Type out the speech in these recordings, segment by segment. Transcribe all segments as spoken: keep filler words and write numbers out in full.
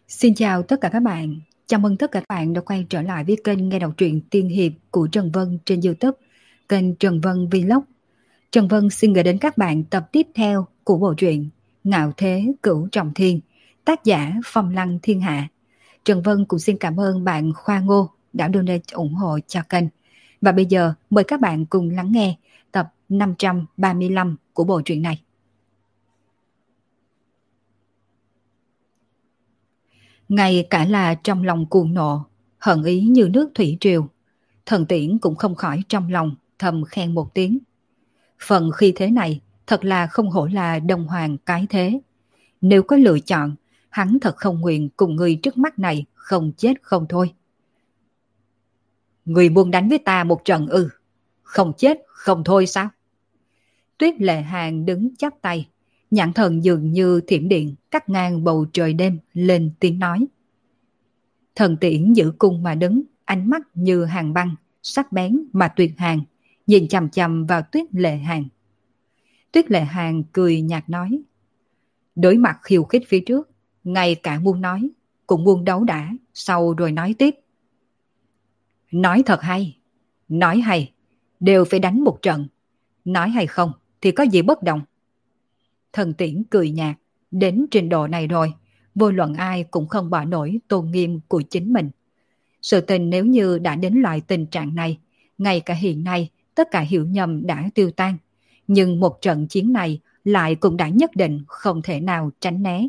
Xin chào tất cả các bạn. Chào mừng tất cả các bạn đã quay trở lại với kênh nghe đọc truyện tiên hiệp của Trần Vân trên YouTube, kênh Trần Vân Vlog. Trần Vân xin gửi đến các bạn tập tiếp theo của bộ truyện Ngạo Thế Cửu Trọng Thiên, tác giả Phong Lăng Thiên Hạ. Trần Vân cũng xin cảm ơn bạn Khoa Ngô đã donate ủng hộ cho kênh. Và bây giờ mời các bạn cùng lắng nghe tập năm trăm ba mươi lăm của bộ truyện này. Ngay cả là trong lòng cuồng nộ, hận ý như nước thủy triều, Thần Tiễn cũng không khỏi trong lòng thầm khen một tiếng. Phần khi thế này thật là không hổ là đồng hoàng cái thế. Nếu có lựa chọn, hắn thật không nguyện cùng người trước mắt này không chết không thôi. Người muốn đánh với ta một trận ư? Không chết không thôi sao? Tuyết Lệ Hàn đứng chắp tay, nhãn thần dường như thiểm điện cắt ngang bầu trời đêm, lên tiếng nói. Thần Tiễn giữ cung mà đứng, ánh mắt như hàng băng, sắc bén mà tuyệt hàn, nhìn chằm chằm vào Tuyết Lệ Hàn. Tuyết Lệ Hàn cười nhạt nói, đối mặt khiêu khích phía trước, ngay cả muốn nói, cũng muốn đấu đã, sau rồi nói tiếp. Nói thật hay, nói hay, đều phải đánh một trận, nói hay không thì có gì bất đồng. Thần Tiễn cười nhạt, đến trình độ này rồi, vô luận ai cũng không bỏ nổi tôn nghiêm của chính mình. Sự tình nếu như đã đến loại tình trạng này, ngay cả hiện nay tất cả hiểu nhầm đã tiêu tan, nhưng một trận chiến này lại cũng đã nhất định không thể nào tránh né.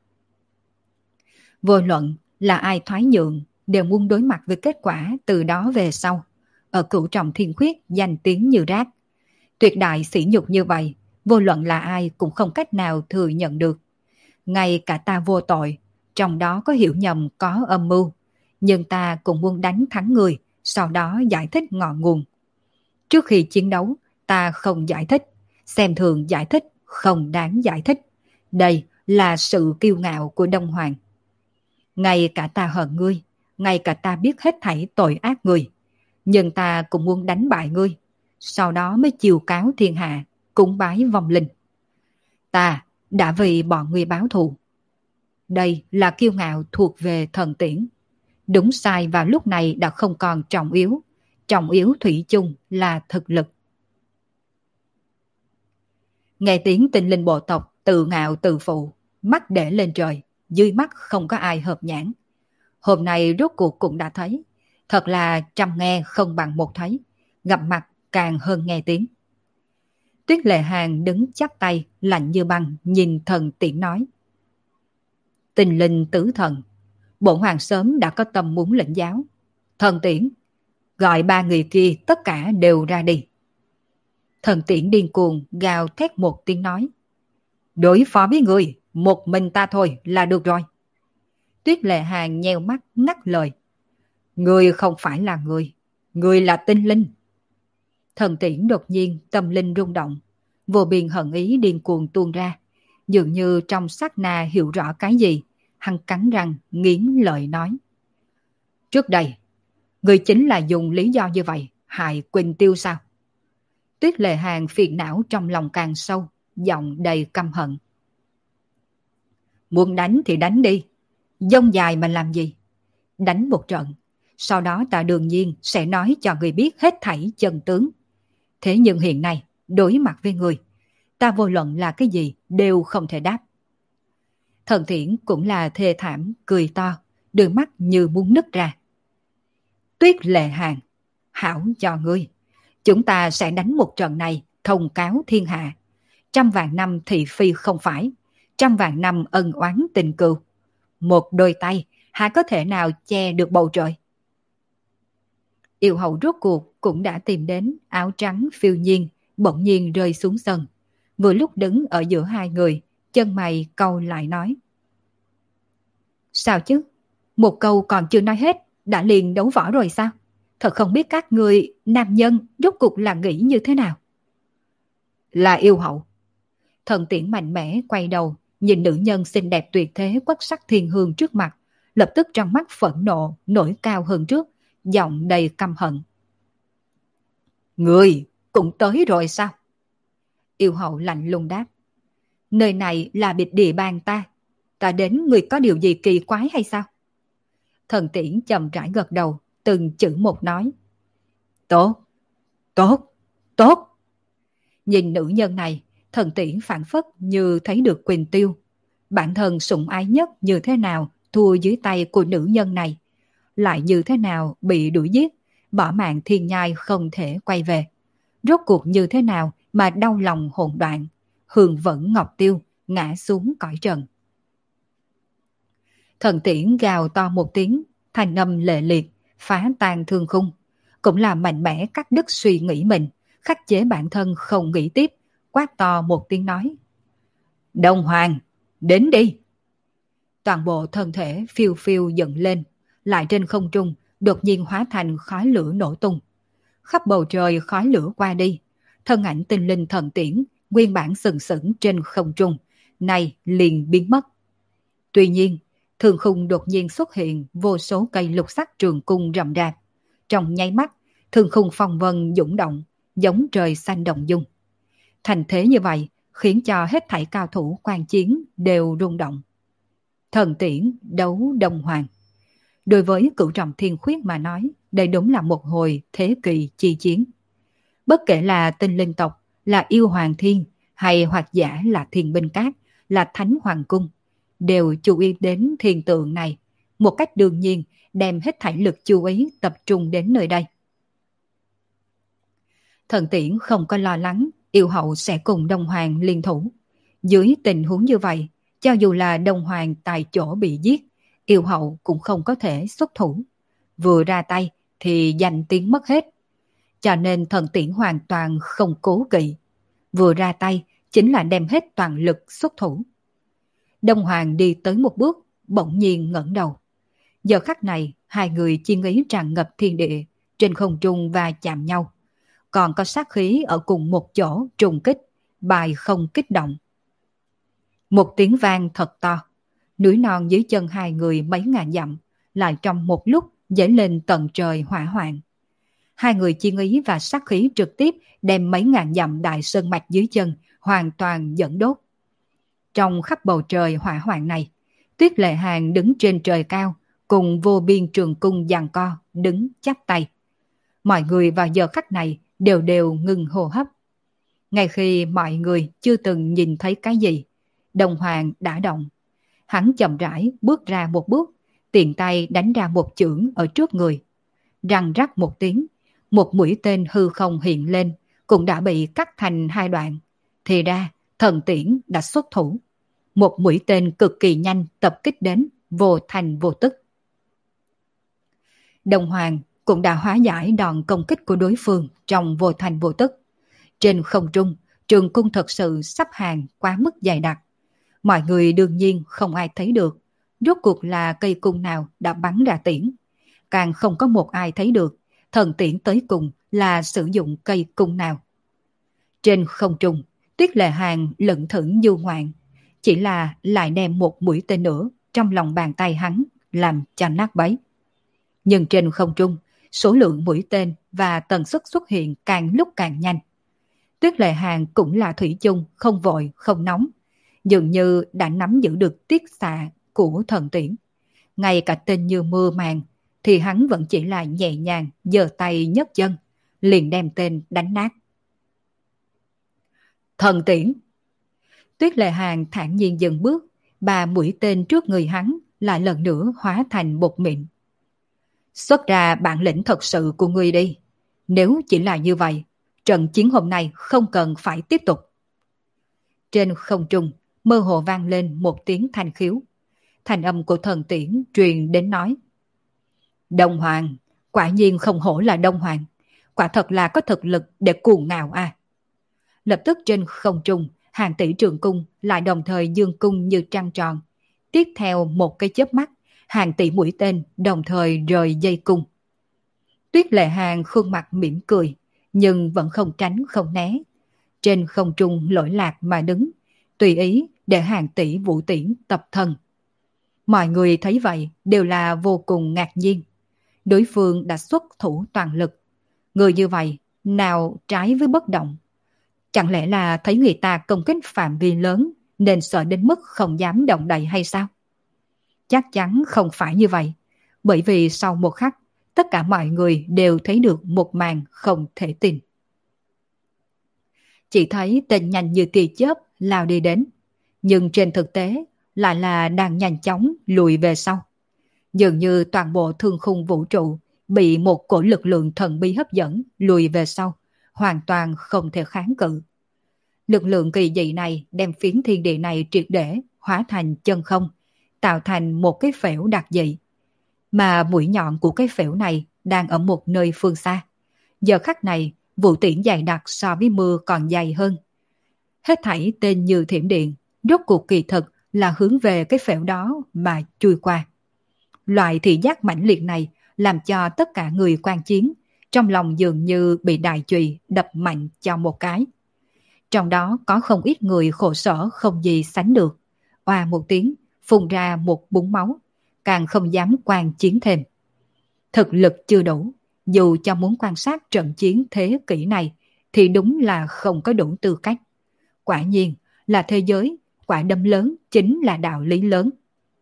Vô luận là ai thoái nhượng đều muốn đối mặt với kết quả từ đó về sau. Ở Cửu Trọng Thiên Khuyết danh tiếng như rác. Tuyệt đại sỉ nhục như vậy, vô luận là ai cũng không cách nào thừa nhận được. Ngay cả ta vô tội, trong đó có hiểu nhầm có âm mưu, nhưng ta cũng muốn đánh thắng người, sau đó giải thích ngọn nguồn. Trước khi chiến đấu, ta không giải thích, xem thường giải thích, không đáng giải thích. Đây là sự kiêu ngạo của Đông Hoàng. Ngay cả ta hận ngươi, ngay cả ta biết hết thảy tội ác ngươi, nhưng ta cũng muốn đánh bại ngươi, sau đó mới chiêu cáo thiên hạ, cúng bái vong linh. Ta đã vì bọn ngươi báo thù. Đây là kiêu ngạo thuộc về Thần Tiễn. Đúng sai vào lúc này đã không còn trọng yếu. Trọng yếu thủy chung là thực lực. Nghe tiếng tinh linh bộ tộc tự ngạo tự phụ, mắt để lên trời, dưới mắt không có ai hợp nhãn. Hôm nay rốt cuộc cũng đã thấy. Thật là trăm nghe không bằng một thấy. Gặp mặt càng hơn nghe tiếng. Tuyết Lệ Hàn đứng chắp tay, lạnh như băng, nhìn Thần Tiễn nói. Tinh linh tứ thần, bổn hoàng sớm đã có tâm muốn lĩnh giáo. Thần Tiễn, gọi ba người kia tất cả đều ra đi. Thần Tiễn điên cuồng gào thét một tiếng nói. Đối phó với người, một mình ta thôi là được rồi. Tuyết Lệ Hàn nheo mắt ngắt lời. Người không phải là người, người là tinh linh. Thần Tiễn đột nhiên tâm linh rung động, vô biên hận ý điên cuồng tuôn ra, dường như trong sát na hiểu rõ cái gì, hắn cắn răng nghiến lợi nói. Trước đây, người chính là dùng lý do như vậy hại Quỳnh Tiêu sao? Tuyết Lệ Hàn phiền não trong lòng càng sâu, giọng đầy căm hận. Muốn đánh thì đánh đi, dông dài mà làm gì? Đánh một trận, sau đó ta đương nhiên sẽ nói cho người biết hết thảy chân tướng. Thế nhưng hiện nay, đối mặt với người, ta vô luận là cái gì đều không thể đáp. Thần Thiển cũng là thê thảm, cười to, đôi mắt như muốn nứt ra. Tuyết Lệ Hàn, hảo cho ngươi, chúng ta sẽ đánh một trận này thông cáo thiên hạ. Trăm vạn năm thị phi không phải, trăm vạn năm ân oán tình cừu. Một đôi tay, há có thể nào che được bầu trời? Yêu hậu rốt cuộc cũng đã tìm đến áo trắng phiêu nhiên, bỗng nhiên rơi xuống sân. Vừa lúc đứng ở giữa hai người, chân mày cau lại nói. Sao chứ? Một câu còn chưa nói hết, đã liền đấu võ rồi sao? Thật không biết các người nam nhân rốt cuộc là nghĩ như thế nào? Là yêu hậu. Thần Tiễn mạnh mẽ quay đầu, nhìn nữ nhân xinh đẹp tuyệt thế quất sắc thiên hương trước mặt, lập tức trong mắt phẫn nộ nổi cao hơn trước, giọng đầy căm hận. Người cũng tới rồi sao? Yêu hậu lạnh lùng đáp. Nơi này là biệt địa bàn ta, Ta đến người có điều gì kỳ quái hay sao? Thần tiễn chậm rãi gật đầu, từng chữ một nói. Tốt, tốt, tốt. Nhìn nữ nhân này, thần tiễn phản phất như thấy được Quỳnh Tiêu. Bản thân sủng ái nhất như thế nào thua dưới tay của nữ nhân này, lại như thế nào bị đuổi giết, bỏ mạng thiên nhai không thể quay về. Rốt cuộc như thế nào mà đau lòng hồn đoạn, hương vẫn ngọc tiêu, ngã xuống cõi trần. Thần tiễn gào to một tiếng, thanh âm lệ liệt, phá tan thương khung, cũng là mạnh mẽ cắt đứt suy nghĩ mình, khắc chế bản thân không nghĩ tiếp, quát to một tiếng nói. Đông Hoàng, đến đi! Toàn bộ thân thể phiêu phiêu dựng lên, lại trên không trung đột nhiên hóa thành khói lửa nổ tung. Khắp bầu trời khói lửa qua đi, thân ảnh tinh linh thần tiễn, nguyên bản sừng sững trên không trung, này liền biến mất. Tuy nhiên, thương khung đột nhiên xuất hiện vô số cây lục sắc trường cung rậm rạp. Trong nháy mắt, thương khung phong vân dũng động, giống trời xanh động dung. Thành thế như vậy, khiến cho hết thảy cao thủ quan chiến đều rung động. Thần tiễn đấu Đông Hoàng. Đối với cửu trọng thiên khuyết mà nói, đây đúng là một hồi thế kỳ chi chiến. Bất kể là tinh linh tộc, là yêu hoàng thiên, hay hoặc giả là thiên binh cát, là thánh hoàng cung, đều chú ý đến thiên tượng này, một cách đương nhiên đem hết thảy lực chú ý tập trung đến nơi đây. Thần tiễn không có lo lắng yêu hậu sẽ cùng Đông Hoàng liên thủ. Dưới tình huống như vậy, cho dù là Đông Hoàng tại chỗ bị giết, yêu hậu cũng không có thể xuất thủ. Vừa ra tay thì danh tiếng mất hết. Cho nên thần tiễn hoàn toàn không cố kỵ. Vừa ra tay chính là đem hết toàn lực xuất thủ. Đông Hoàng đi tới một bước, bỗng nhiên ngẩng đầu. Giờ khắc này, hai người chiến ý tràn ngập thiên địa, trên không trung và chạm nhau. Còn có sát khí ở cùng một chỗ trùng kích, bài không kích động. Một tiếng vang thật to, núi non dưới chân hai người mấy ngàn dặm, lại trong một lúc dấy lên tận trời hỏa hoạn. Hai người chiến ý và sát khí trực tiếp đem mấy ngàn dặm đại sơn mạch dưới chân hoàn toàn dẫn đốt. Trong khắp bầu trời hỏa hoạn này, Tuyết Lệ Hàn đứng trên trời cao, cùng vô biên trường cung giằng co, đứng chắp tay. Mọi người vào giờ khắc này đều đều ngừng hô hấp. Ngay khi mọi người chưa từng nhìn thấy cái gì, Đông Hoàng đã động. Hắn chậm rãi bước ra một bước, tiện tay đánh ra một chưởng ở trước người. Răng rắc một tiếng, một mũi tên hư không hiện lên, cũng đã bị cắt thành hai đoạn. Thì ra, thần tiễn đã xuất thủ. Một mũi tên cực kỳ nhanh tập kích đến, vô thành vô tức. Đông Hoàng cũng đã hóa giải đòn công kích của đối phương trong vô thành vô tức. Trên không trung, trường cung thật sự sắp hàng quá mức dày đặc. Mọi người đương nhiên không ai thấy được rốt cuộc là cây cung nào đã bắn ra tiễn. Càng không có một ai thấy được thần tiễn tới cùng là sử dụng cây cung nào. Trên không trung, Tuyết Lệ Hàn lững thững du ngoạn, chỉ là lại đem một mũi tên nữa trong lòng bàn tay hắn làm cho nát bấy. Nhưng trên không trung, số lượng mũi tên và tần suất xuất hiện càng lúc càng nhanh. Tuyết Lệ Hàn cũng là thủy chung, không vội, không nóng, dường như đã nắm giữ được tiết xạ của thần tiễn. Ngay cả tên như mưa màng, thì hắn vẫn chỉ là nhẹ nhàng giơ tay nhấc chân, liền đem tên đánh nát. Thần tiễn! Tuyết Lệ Hàn thản nhiên dừng bước, ba mũi tên trước người hắn lại lần nữa hóa thành bột mịn. Xuất ra bản lĩnh thật sự của ngươi đi. Nếu chỉ là như vậy, trận chiến hôm nay không cần phải tiếp tục. Trên không trung, mơ hồ vang lên một tiếng thanh khiếu. Thành âm của thần tiễn truyền đến nói: Đông Hoàng, quả nhiên không hổ là Đông Hoàng, quả thật là có thực lực để cuồng ngạo a. À. Lập tức trên không trung, hàng tỷ trường cung lại đồng thời dương cung như trăng tròn. Tiếp theo một cái chớp mắt, hàng tỷ mũi tên đồng thời rời dây cung. Tuyết Lệ Hàn khuôn mặt mỉm cười, nhưng vẫn không tránh không né. Trên không trung lỗi lạc mà đứng, tùy ý để hàng tỷ vũ tiễn tập thân. Mọi người thấy vậy đều là vô cùng ngạc nhiên. Đối phương đã xuất thủ toàn lực. Người như vậy, nào trái với bất động. Chẳng lẽ là thấy người ta công kích phạm vi lớn, nên sợ đến mức không dám động đậy hay sao? Chắc chắn không phải như vậy, bởi vì sau một khắc, tất cả mọi người đều thấy được một màn không thể tin. Chỉ thấy tên nhanh như tia chớp lao đi đến, nhưng trên thực tế lại là đang nhanh chóng lùi về sau. Dường như toàn bộ thương khung vũ trụ bị một cổ lực lượng thần bí hấp dẫn lùi về sau, hoàn toàn không thể kháng cự. Lực lượng kỳ dị này đem phiến thiên địa này triệt để hóa thành chân không, tạo thành một cái phễu đặc dị. Mà mũi nhọn của cái phễu này đang ở một nơi phương xa. Giờ khắc này, vụ tiễn dày đặc so với mưa còn dày hơn. Hết thảy tên như thiểm điện, rốt cuộc kỳ thực là hướng về cái phễu đó mà chui qua. Loại thị giác mãnh liệt này làm cho tất cả người quan chiến trong lòng dường như bị đại chùy đập mạnh cho một cái. Trong đó có không ít người khổ sở không gì sánh được. Oa một tiếng, phun ra một búng máu, càng không dám quan chiến thêm. Thực lực chưa đủ, dù cho muốn quan sát trận chiến thế kỷ này thì đúng là không có đủ tư cách. Quả nhiên là thế giới, quả đấm lớn chính là đạo lý lớn.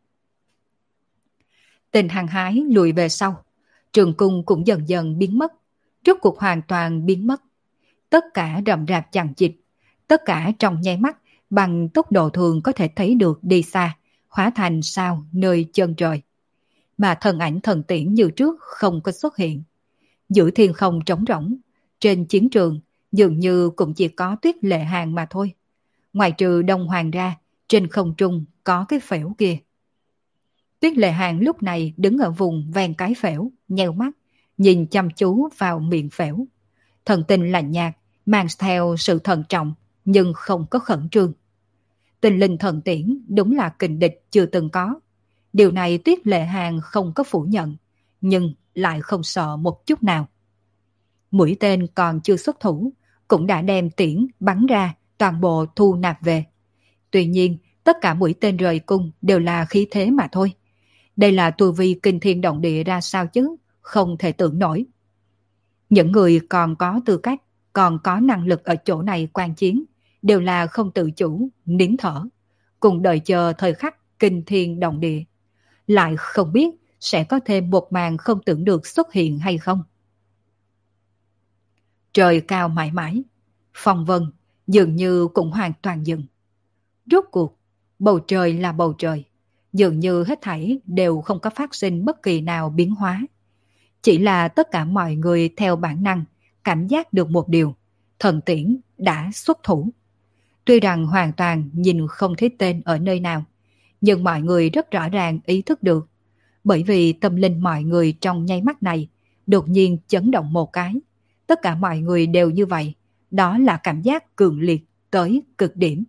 Tình hăng hái lùi về sau, trường cung cũng dần dần biến mất, rốt cuộc hoàn toàn biến mất. Tất cả rậm rạp chằng chịt, tất cả trong nháy mắt bằng tốc độ thường có thể thấy được đi xa, hóa thành sao nơi chân trời. Mà thần ảnh thần tiễn như trước không có xuất hiện. Giữa thiên không trống rỗng, trên chiến trường dường như cũng chỉ có Tuyết Lệ Hàng mà thôi. Ngoài trừ Đông Hoàng ra, trên không trung có cái phễu kia. Tuyết Lệ Hàng lúc này đứng ở vùng ven cái phễu, nheo mắt, nhìn chăm chú vào miệng phễu. Thần tình lạnh nhạt, mang theo sự thận trọng, nhưng không có khẩn trương. Tình linh thần tiễn đúng là kình địch chưa từng có. Điều này Tuyết Lệ Hàng không có phủ nhận, nhưng lại không sợ một chút nào. Mũi tên còn chưa xuất thủ, cũng đã đem tiễn bắn ra, toàn bộ thu nạp về. Tuy nhiên, tất cả mũi tên rời cung đều là khí thế mà thôi. Đây là tu vi kinh thiên động địa ra sao chứ, không thể tưởng nổi. Những người còn có tư cách, còn có năng lực ở chỗ này quan chiến, đều là không tự chủ, nín thở, cùng đợi chờ thời khắc kinh thiên động địa. Lại không biết sẽ có thêm một màn không tưởng được xuất hiện hay không. Trời cao mãi mãi, phong vân dường như cũng hoàn toàn dừng. Rốt cuộc, bầu trời là bầu trời, dường như hết thảy đều không có phát sinh bất kỳ nào biến hóa. Chỉ là tất cả mọi người theo bản năng cảm giác được một điều, thần tiễn đã xuất thủ. Tuy rằng hoàn toàn nhìn không thấy tên ở nơi nào, nhưng mọi người rất rõ ràng ý thức được, bởi vì tâm linh mọi người trong nháy mắt này đột nhiên chấn động một cái. Tất cả mọi người đều như vậy, đó là cảm giác cường liệt tới cực điểm.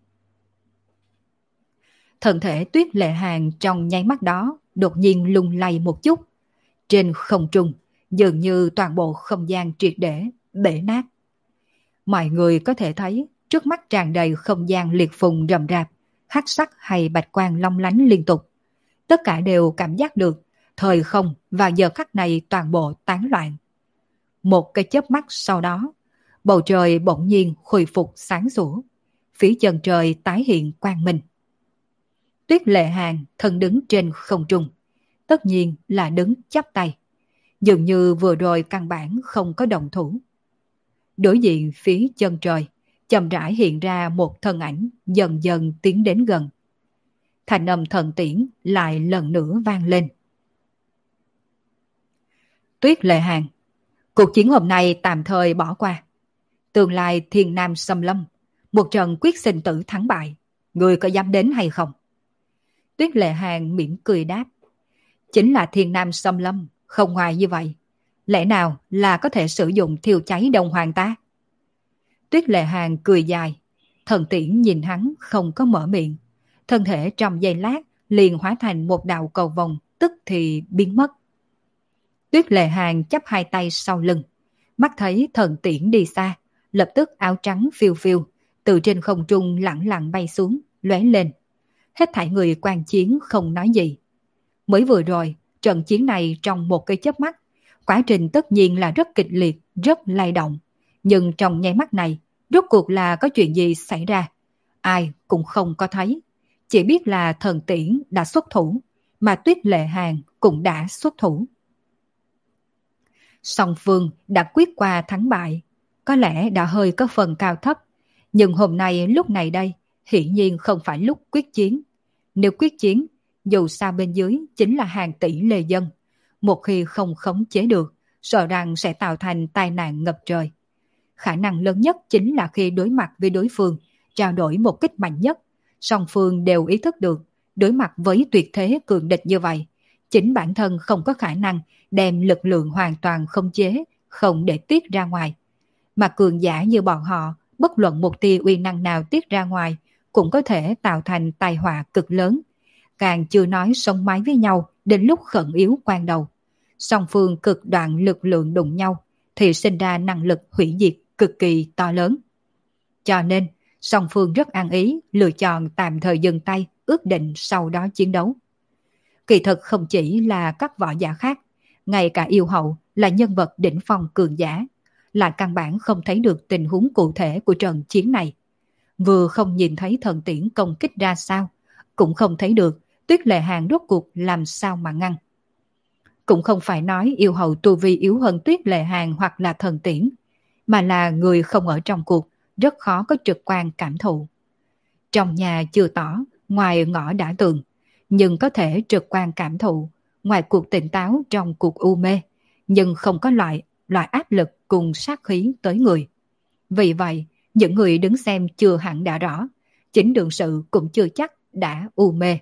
Thân thể Tuyết Lệ Hàng trong nháy mắt đó đột nhiên lung lay một chút. Trên không trung, dường như toàn bộ không gian triệt để bể nát. Mọi người có thể thấy trước mắt tràn đầy không gian liệt phùng rậm rạp, hắc sắc hay bạch quang long lánh liên tục. Tất cả đều cảm giác được thời không và giờ khắc này toàn bộ tán loạn. Một cái chớp mắt sau đó, bầu trời bỗng nhiên khôi phục sáng sủa, phía chân trời tái hiện quang minh. Tuyết Lệ Hàng thân đứng trên không trung, tất nhiên là đứng chắp tay, dường như vừa rồi căn bản không có động thủ. Đối diện phía chân trời, chậm rãi hiện ra một thân ảnh dần dần tiến đến gần. Thành âm thần tiễn lại lần nữa vang lên. Tuyết Lệ Hàng, cuộc chiến hôm nay tạm thời bỏ qua. Tương lai thiên nam xâm lâm, một trận quyết sinh tử thắng bại, người có dám đến hay không? Tuyết Lệ Hàng mỉm cười đáp. Chính là thiên nam xâm lâm, không ngoài như vậy. Lẽ nào là có thể sử dụng thiêu cháy Đông Hoàng ta? Tuyết Lệ Hàng cười dài, thần tiễn nhìn hắn không có mở miệng. Thân thể trong giây lát liền hóa thành một đạo cầu vồng, tức thì biến mất. Tuyết Lệ Hàng chắp hai tay sau lưng, mắt thấy thần tiễn đi xa, lập tức áo trắng phiêu phiêu, từ trên không trung lẳng lặng bay xuống, lóe lên. Hết thảy người quan chiến không nói gì. Mới vừa rồi, trận chiến này trong một cái chớp mắt, quá trình tất nhiên là rất kịch liệt, rất lay động. Nhưng trong nháy mắt này, rốt cuộc là có chuyện gì xảy ra? ai cũng không có thấy. Chỉ biết là Thần Tiễn đã xuất thủ, mà Tuyết Lệ Hàn cũng đã xuất thủ. Song phương đã quyết qua thắng bại, có lẽ đã hơi có phần cao thấp, nhưng hôm nay lúc này đây, hiển nhiên không phải lúc quyết chiến. Nếu quyết chiến, dù sao bên dưới chính là hàng tỷ lê dân, một khi không khống chế được, sợ rằng sẽ tạo thành tai nạn ngập trời. Khả năng lớn nhất chính là khi đối mặt với đối phương, trao đổi một kích mạnh nhất, song phương đều ý thức được, đối mặt với tuyệt thế cường địch như vậy, chính bản thân không có khả năng đem lực lượng hoàn toàn khống chế, không để tiết ra ngoài. Mà cường giả như bọn họ, bất luận một tia uy năng nào tiết ra ngoài, cũng có thể tạo thành tai họa cực lớn. Càng chưa nói sống mái với nhau đến lúc khẩn yếu quan đầu. Song phương cực đoạn lực lượng đụng nhau, thì sinh ra năng lực hủy diệt cực kỳ to lớn. Cho nên, song phương rất ăn ý, lựa chọn tạm thời dừng tay, ước định sau đó chiến đấu. Kỳ thực không chỉ là các võ giả khác, ngay cả yêu hậu là nhân vật đỉnh phong cường giả, lại căn bản không thấy được tình huống cụ thể của trận chiến này. Vừa không nhìn thấy Thần Tiễn công kích ra sao, cũng không thấy được Tuyết Lệ Hàn rốt cuộc làm sao mà ngăn. Cũng không phải nói yêu hậu tu vi yếu hơn Tuyết Lệ Hàn hoặc là Thần Tiễn, mà là người không ở trong cuộc, rất khó có trực quan cảm thụ. Trong nhà chưa tỏ, ngoài ngõ đã tường, nhưng có thể trực quan cảm thụ, ngoài cuộc tỉnh táo trong cuộc u mê, nhưng không có loại, loại áp lực cùng sát khí tới người. Vì vậy, những người đứng xem chưa hẳn đã rõ, chính đường sự cũng chưa chắc đã u mê.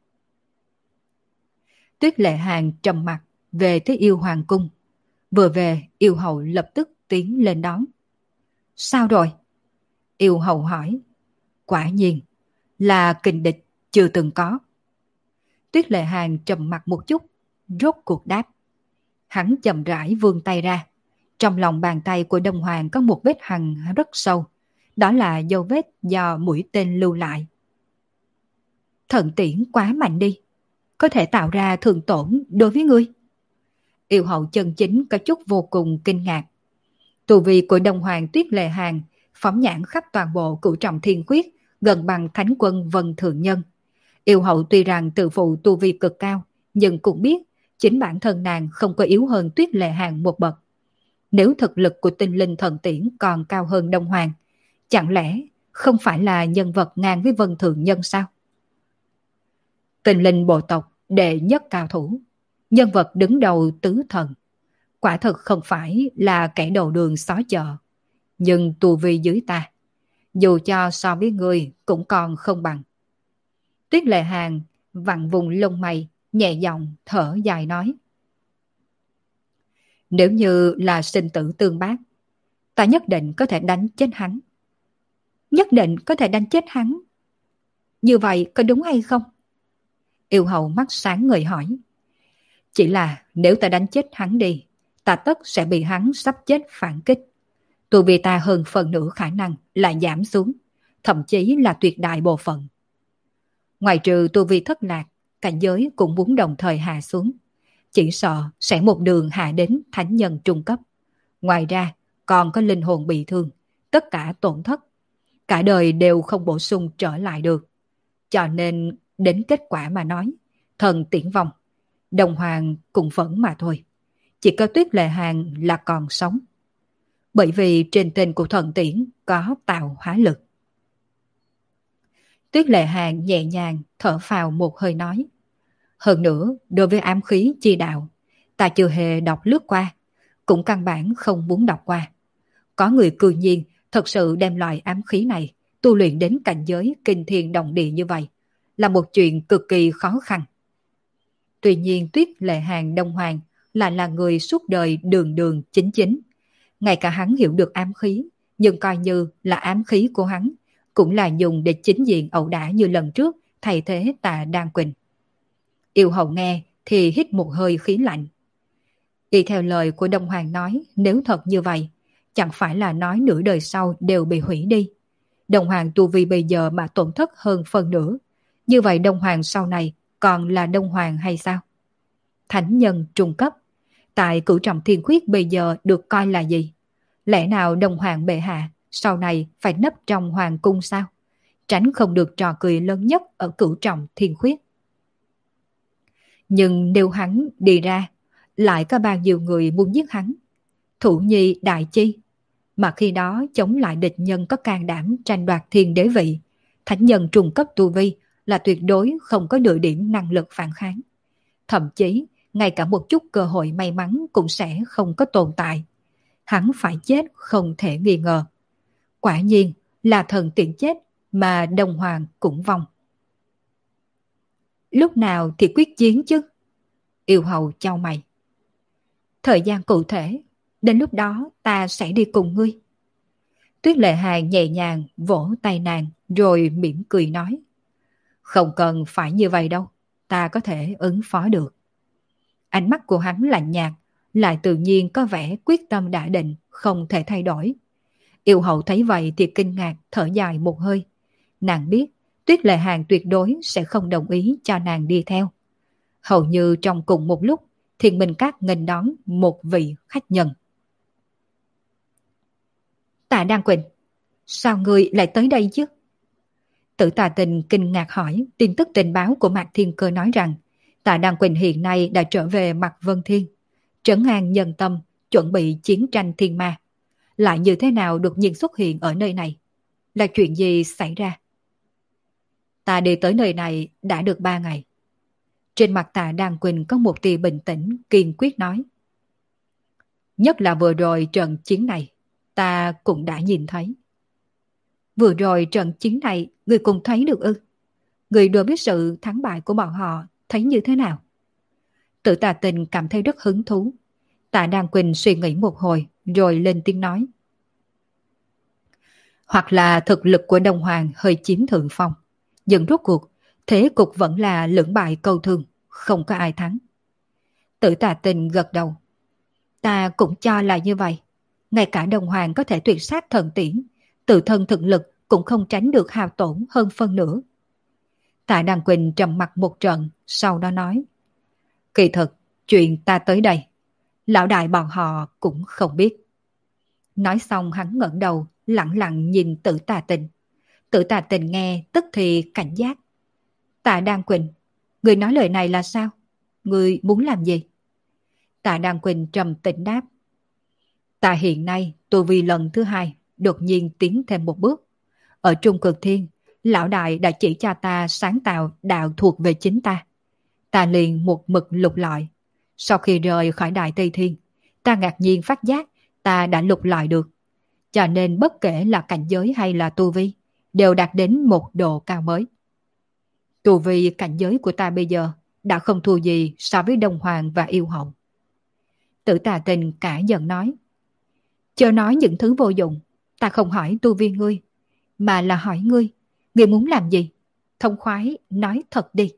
Tuyết Lệ Hàn trầm mặt về tới yêu hoàng cung. Vừa về, yêu hậu lập tức tiến lên đón. Sao rồi? Yêu hậu hỏi. Quả nhiên, là kình địch chưa từng có. Tuyết Lệ Hàn trầm mặt một chút, rốt cuộc đáp. Hắn chậm rãi vươn tay ra. Trong lòng bàn tay của Đông Hoàng có một vết hằn rất sâu. Đó là dấu vết do mũi tên lưu lại. Thần Tiễn quá mạnh đi, có thể tạo ra thương tổn đối với ngươi. Yêu hậu chân chính có chút vô cùng kinh ngạc. Tu vi của Đông Hoàng Tuyết Lệ Hàn phóng nhãn khắp toàn bộ Cửu Trọng Thiên Quyết, gần bằng Thánh Quân Vân Thượng Nhân. Yêu hậu tuy rằng tự phụ tu vi cực cao, nhưng cũng biết chính bản thân nàng không có yếu hơn Tuyết Lệ Hàn một bậc. Nếu thực lực của tinh linh Thần Tiễn còn cao hơn Đông Hoàng, chẳng lẽ không phải là nhân vật ngang với Vân Thượng Nhân sao? Tinh linh bộ tộc đệ nhất cao thủ, nhân vật đứng đầu tứ thần, quả thực không phải là kẻ đầu đường xó chợ. Nhưng tu vi dưới ta, dù cho so với người cũng còn không bằng. Tuyết Lệ Hàn vặn vùng lông mày, nhẹ giọng thở dài nói. Nếu như là sinh tử tương bác, ta nhất định có thể đánh chết hắn. Nhất định có thể đánh chết hắn. Như vậy có đúng hay không? Yêu hậu mắt sáng người hỏi. Chỉ là nếu ta đánh chết hắn đi, ta tất sẽ bị hắn sắp chết phản kích. Tu vi ta hơn phần nửa khả năng lại giảm xuống, thậm chí là tuyệt đại bộ phận. Ngoài trừ tu vi thất lạc, cảnh giới cũng muốn đồng thời hạ xuống. Chỉ sợ sẽ một đường hạ đến thánh nhân trung cấp. Ngoài ra còn có linh hồn bị thương, tất cả tổn thất. Cả đời đều không bổ sung trở lại được. Cho nên đến kết quả mà nói, thần tiễn vong, Đồng Hoàng cũng vẫn mà thôi. Chỉ có Tuyết Lệ Hàn là còn sống. Bởi vì trên tên của thần tiễn có tạo hóa lực. Tuyết Lệ Hàn nhẹ nhàng thở phào một hơi nói. Hơn nữa, đối với ám khí chi đạo, ta chưa hề đọc lướt qua, cũng căn bản không muốn đọc qua. Có người cư nhiên thật sự đem loại ám khí này tu luyện đến cảnh giới kinh thiên động địa như vậy, là một chuyện cực kỳ khó khăn. Tuy nhiên Tuyết Lệ Hàn Đông Hoàng là là người suốt đời đường đường chính chính. Ngay cả hắn hiểu được ám khí, nhưng coi như là ám khí của hắn, cũng là dùng để chính diện ẩu đả như lần trước thay thế Tạ Đan Quỳnh. Yêu hậu nghe thì hít một hơi khí lạnh. Y theo lời của Đông Hoàng nói, nếu thật như vậy, chẳng phải là nói nửa đời sau đều bị hủy đi. Đông Hoàng tu vi bây giờ mà tổn thất hơn phần nửa. Như vậy Đông Hoàng sau này còn là Đông Hoàng hay sao? Thánh nhân trung cấp, tại Cửu Trọng Thiên Quyết bây giờ được coi là gì? Lẽ nào Đông Hoàng bệ hạ sau này phải nấp trong hoàng cung sao? tránh không được trò cười lớn nhất ở cửu trọng thiên khuyết. Nhưng nếu hắn đi ra, lại có bao nhiêu người muốn giết hắn? Thủ nhi đại chi, mà khi đó chống lại địch nhân có can đảm tranh đoạt thiên đế vị, thánh nhân trùng cấp tu vi là tuyệt đối không có nửa điểm năng lực phản kháng. Thậm chí, ngay cả một chút cơ hội may mắn cũng sẽ không có tồn tại. Hắn phải chết không thể nghi ngờ. Quả nhiên là thần tiện chết mà đồng hoàng cũng vong. Lúc nào thì quyết chiến chứ? Yêu hầu chau mày. Thời gian cụ thể, đến lúc đó ta sẽ đi cùng ngươi. Tuyết Lệ Hàn nhẹ nhàng vỗ tay nàng rồi mỉm cười nói. Không cần phải như vậy đâu, ta có thể ứng phó được. Ánh mắt của hắn lạnh nhạt, lại tự nhiên có vẻ quyết tâm đã định, không thể thay đổi. Yêu hậu thấy vậy thì kinh ngạc thở dài một hơi. Nàng biết Tuyết Lệ Hàn tuyệt đối sẽ không đồng ý cho nàng đi theo. Hầu như trong cùng một lúc, Thiên Minh Các nghênh đón một vị khách nhân. Tạ Đan Quỳnh, sao ngươi lại tới đây chứ? Tử Tà Tình kinh ngạc hỏi. Tin tức tình báo của Mạc Thiên Cơ nói rằng Tạ Đan Quỳnh hiện nay đã trở về Mạc Vân Thiên, trấn an nhân tâm, chuẩn bị chiến tranh thiên ma. Lại như thế nào đột nhiên xuất hiện ở nơi này? Là chuyện gì xảy ra? Ta đi tới nơi này đã được ba ngày. Trên mặt Tạ Đan Quỳnh có một tia bình tĩnh, kiên quyết nói. Nhất là vừa rồi trận chiến này, ta cũng đã nhìn thấy. Vừa rồi trận chiến này, người cùng thấy được ư? Người đối với sự thắng bại của bọn họ thấy như thế nào? Tử Tà Tình cảm thấy rất hứng thú. Tạ Đan Quỳnh suy nghĩ một hồi, rồi lên tiếng nói. Hoặc là thực lực của Đông Hoàng hơi chiếm thượng phong, nhưng rốt cuộc, thế cục vẫn là lưỡng bại câu thương, không có ai thắng. Tử Tà Tình gật đầu. Ta cũng cho là như vậy. Ngay cả Đông Hoàng có thể tuyệt sát thần tiễn, tự thân thực lực cũng không tránh được hao tổn hơn phân nửa. Tạ Đan Quỳnh trầm mặt một trận, sau đó nói. Kỳ thực, chuyện ta tới đây, lão đại bọn họ cũng không biết. Nói xong hắn ngẩng đầu, lặng lặng nhìn Tử Tà Tình. Tử Tà Tình nghe tức thì cảnh giác. Tạ Đan Quỳnh, người nói lời này là sao? Người muốn làm gì? Tạ Đan Quỳnh trầm tĩnh đáp. Ta hiện nay tu vi lần thứ hai đột nhiên tiến thêm một bước. Ở Trung Cực Thiên, lão đại đã chỉ cho ta sáng tạo đạo thuộc về chính ta. Ta liền một mực lục lọi. Sau khi rời khỏi Đại Tây Thiên, ta ngạc nhiên phát giác ta đã lục lọi được. Cho nên bất kể là cảnh giới hay là tu vi, đều đạt đến một độ cao mới. Tu vi cảnh giới của ta bây giờ đã không thua gì so với Đông Hoàng và Yêu Hậu. Tử Tà Tình cả giận nói. Chớ nói những thứ vô dụng, ta không hỏi tu vi ngươi, mà là hỏi ngươi, ngươi muốn làm gì? Thông khoái, nói thật đi.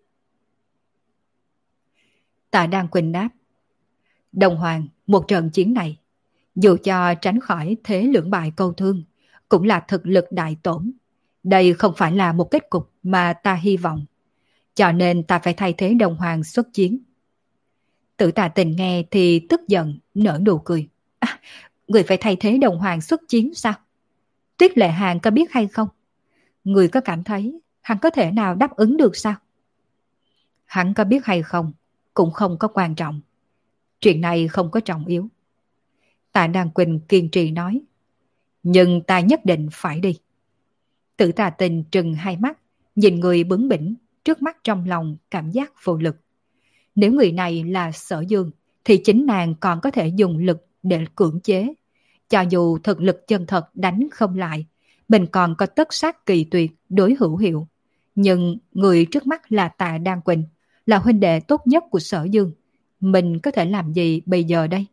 Tạ Đan Quỳnh đáp. Đông Hoàng, một trận chiến này, dù cho tránh khỏi thế lưỡng bại câu thương, cũng là thực lực đại tổn. Đây không phải là một kết cục mà ta hy vọng. Cho nên ta phải thay thế Đông Hoàng xuất chiến. Tử Tà Tình nghe thì tức giận, nở nụ cười. À, người phải thay thế Đông Hoàng xuất chiến sao? Tuyết Lệ Hàn có biết hay không? Người có cảm thấy hắn có thể nào đáp ứng được sao? Hắn có biết hay không cũng không có quan trọng. Chuyện này không có trọng yếu. Tạ Đan Quỳnh kiên trì nói. Nhưng ta nhất định phải đi. Tử Tà Tình trừng hai mắt, nhìn người bướng bỉnh, trước mắt trong lòng cảm giác vô lực. Nếu người này là Sở Dương, thì chính nàng còn có thể dùng lực để cưỡng chế. Cho dù thực lực chân thật đánh không lại, mình còn có tất sát kỳ tuyệt đối hữu hiệu. Nhưng người trước mắt là Tạ Đan Quỳnh, là huynh đệ tốt nhất của Sở Dương. Mình có thể làm gì bây giờ đây?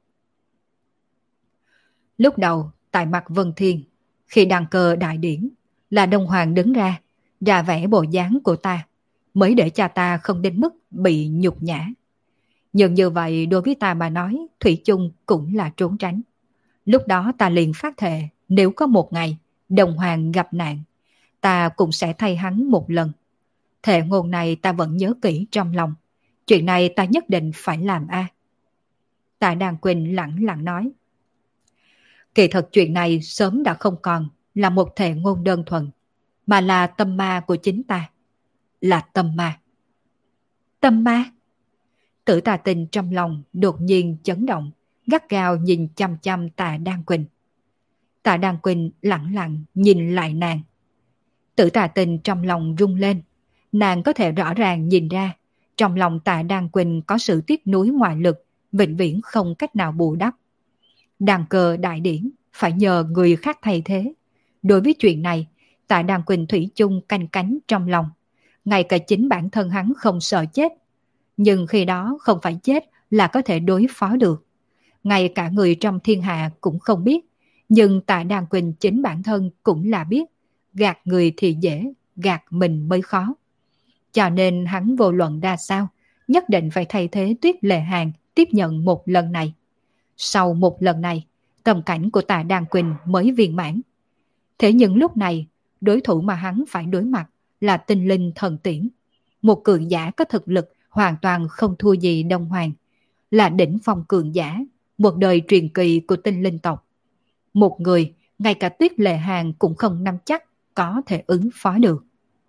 Lúc đầu, tại mặt Vân Thiên, khi đăng cơ đại điển, là Đông Hoàng đứng ra, ra vẽ bộ dáng của ta, mới để cho ta không đến mức bị nhục nhã. Nhưng như vậy đối với ta mà nói, thủy chung cũng là trốn tránh. Lúc đó ta liền phát thệ, nếu có một ngày Đông Hoàng gặp nạn, ta cũng sẽ thay hắn một lần. Thệ ngôn này ta vẫn nhớ kỹ trong lòng. Chuyện này ta nhất định phải làm a. Tạ Đan Quỳnh lẳng lặng nói. Kỳ thật chuyện này sớm đã không còn là một thệ ngôn đơn thuần, mà là tâm ma của chính ta. Là tâm ma. Tâm ma? Tử Tà Tinh trong lòng đột nhiên chấn động, gắt gao nhìn chăm chăm Tạ Đan Quỳnh. Tạ Đan Quỳnh lặng lặng nhìn lại nàng. Tử Tà Tinh trong lòng rung lên, nàng có thể rõ ràng nhìn ra, trong lòng Tạ Đan Quỳnh có sự tiếc nuối ngoại lực, vĩnh viễn không cách nào bù đắp. Đàn cờ đại điển phải nhờ người khác thay thế. Đối với chuyện này, Tạ Đan Quỳnh thủy chung canh cánh trong lòng. Ngay cả chính bản thân hắn không sợ chết. Nhưng khi đó không phải chết là có thể đối phó được. Ngay cả người trong thiên hạ cũng không biết. Nhưng Tạ Đan Quỳnh chính bản thân cũng là biết. Gạt người thì dễ, gạt mình mới khó. Cho nên hắn vô luận ra sao, nhất định phải thay thế Tuyết Lệ Hàn tiếp nhận một lần này. Sau một lần này, tâm cảnh của Tạ Đan Quỳnh mới viên mãn. Thế nhưng lúc này, đối thủ mà hắn phải đối mặt là tinh linh thần tiễn. Một cường giả có thực lực hoàn toàn không thua gì Đông Hoàng. Là đỉnh phong cường giả, một đời truyền kỳ của tinh linh tộc. Một người, ngay cả Tuyết Lệ Hàn cũng không nắm chắc có thể ứng phó được.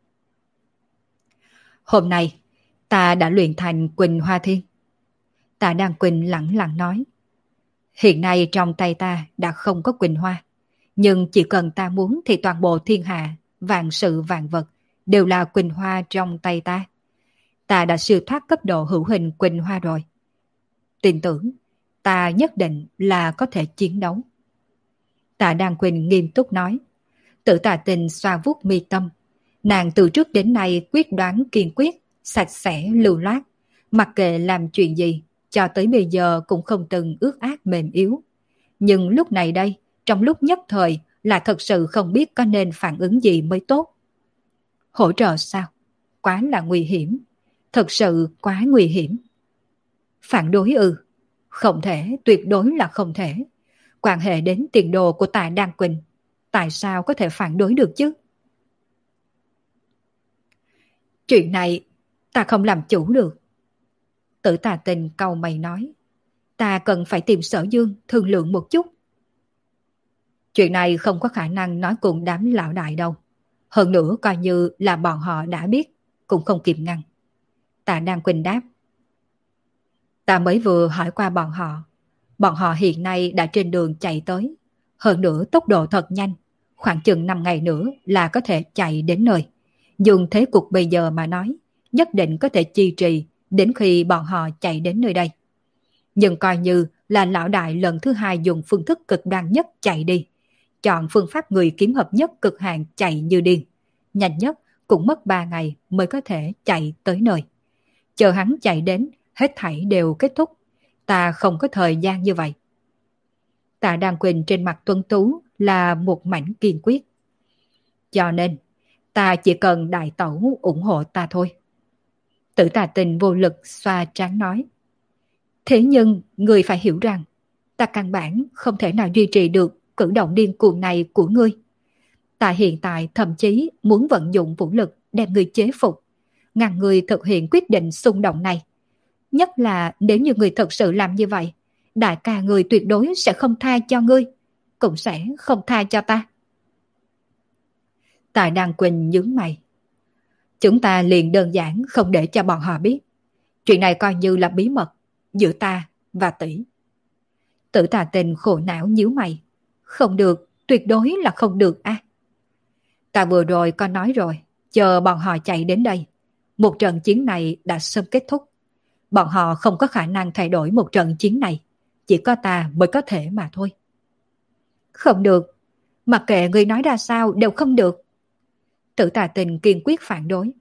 Hôm nay, ta đã luyện thành Quỳnh Hoa Thiên. Tạ Đan Quỳnh lẳng lặng nói. Hiện nay trong tay ta đã không có Quỳnh Hoa. Nhưng chỉ cần ta muốn thì toàn bộ thiên hạ, vạn sự vạn vật, đều là Quỳnh Hoa trong tay ta. Ta đã siêu thoát cấp độ hữu hình Quỳnh Hoa rồi. Tin tưởng, ta nhất định là có thể chiến đấu. Tạ Đan Quỳnh nghiêm túc nói. Tử Tà Tinh xoa vuốt mi tâm. Nàng từ trước đến nay quyết đoán kiên quyết, sạch sẽ lưu loát. Mặc kệ làm chuyện gì, cho tới bây giờ cũng không từng ước ác mềm yếu. Nhưng lúc này đây, trong lúc nhất thời là thật sự không biết có nên phản ứng gì mới tốt. Hỗ trợ sao? Quá là nguy hiểm. Thật sự quá nguy hiểm. Phản đối ư? Không thể, tuyệt đối là không thể. Quan hệ đến tiền đồ của Tạ Đan Quỳnh, tại sao có thể phản đối được chứ? Chuyện này ta không làm chủ được. Tử Tà Tinh cau mày nói. Ta cần phải tìm Sở Dương thương lượng một chút. Chuyện này không có khả năng nói cùng đám lão đại đâu. Hơn nữa coi như là bọn họ đã biết, cũng không kịp ngăn. Tạ Đan Quỳnh đáp. Ta mới vừa hỏi qua bọn họ. Bọn họ hiện nay đã trên đường chạy tới. Hơn nữa tốc độ thật nhanh. Khoảng chừng năm ngày nữa là có thể chạy đến nơi. Dùng thế cục bây giờ mà nói, nhất định có thể chi trì đến khi bọn họ chạy đến nơi đây. Nhưng coi như là lão đại lần thứ hai dùng phương thức cực đoan nhất chạy đi. Chọn phương pháp người kiếm hợp nhất cực hạn chạy như điên. Nhanh nhất cũng mất ba ngày mới có thể chạy tới nơi. Chờ hắn chạy đến, hết thảy đều kết thúc. Ta không có thời gian như vậy. Tạ Đan Quỳnh trên mặt tuấn tú là một mảnh kiên quyết. Cho nên, ta chỉ cần đại tẩu ủng hộ ta thôi. Tử Tà Tinh vô lực xoa trán nói. Thế nhưng, người phải hiểu rằng, ta căn bản không thể nào duy trì được cử động điên cuồng này của ngươi. Ta hiện tại thậm chí muốn vận dụng vũ lực đem ngươi chế phục, ngăn ngươi thực hiện quyết định xung động này. Nhất là nếu như ngươi thật sự làm như vậy, đại ca ngươi tuyệt đối sẽ không tha cho ngươi, cũng sẽ không tha cho ta. Tạ Đan Quỳnh nhướng mày. Chúng ta liền đơn giản không để cho bọn họ biết. Chuyện này coi như là bí mật giữa ta và tỷ. Tử Tà Tinh khổ não nhíu mày. Không được, tuyệt đối là không được a. À. Ta vừa rồi có nói rồi, chờ bọn họ chạy đến đây. Một trận chiến này đã sớm kết thúc. Bọn họ không có khả năng thay đổi một trận chiến này. Chỉ có ta mới có thể mà thôi. Không được. Mặc kệ người nói ra sao đều không được. Tử Tà Tinh kiên quyết phản đối.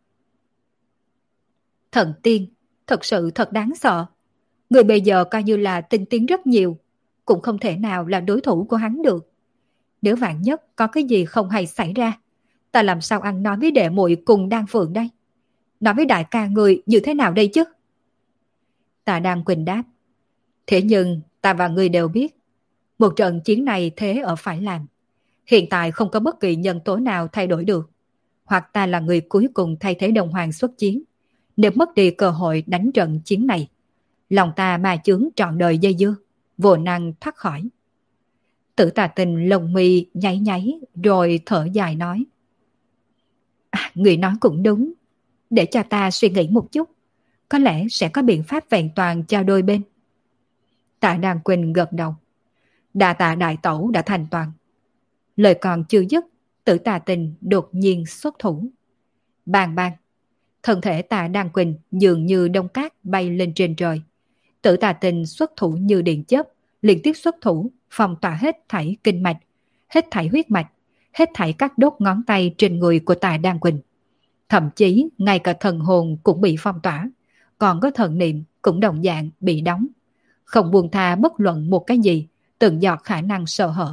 Thần tiên, thật sự thật đáng sợ. Người bây giờ coi như là tinh tiến rất nhiều, cũng không thể nào là đối thủ của hắn được. Nếu vạn nhất có cái gì không hay xảy ra, ta làm sao ăn nói với đệ muội cùng Đan Phượng đây? Nói với đại ca người như thế nào đây chứ? Tạ Đan Quỳnh đáp. Thế nhưng ta và ngươi đều biết, một trận chiến này thế ở phải làm. Hiện tại không có bất kỳ nhân tố nào thay đổi được. Hoặc ta là người cuối cùng thay thế Đông Hoàng xuất chiến. Nếu mất đi cơ hội đánh trận chiến này, lòng ta mà chướng trọn đời dây dưa, vô năng thoát khỏi. Tử Tà Tinh lồng mi nháy nháy rồi thở dài nói. À, người nói cũng đúng. Để cho ta suy nghĩ một chút. Có lẽ sẽ có biện pháp vẹn toàn cho đôi bên. Tạ Đan Quỳnh gật đầu. Đa tạ đại tẩu đã thành toàn. Lời còn chưa dứt, Tử Tà Tình đột nhiên xuất thủ. Bang bang. Thân thể Tạ Đan Quỳnh dường như đông cát bay lên trên trời. Tử Tà Tình xuất thủ như điện chớp, liên tiếp xuất thủ, phong tỏa hết thảy kinh mạch, hết thảy huyết mạch, hết thảy các đốt ngón tay trên người của Tạ Đan Quỳnh. Thậm chí ngay cả thần hồn cũng bị phong tỏa, còn có thần niệm cũng đồng dạng bị đóng. Không buông tha bất luận một cái gì, từng giọt khả năng sợ hở.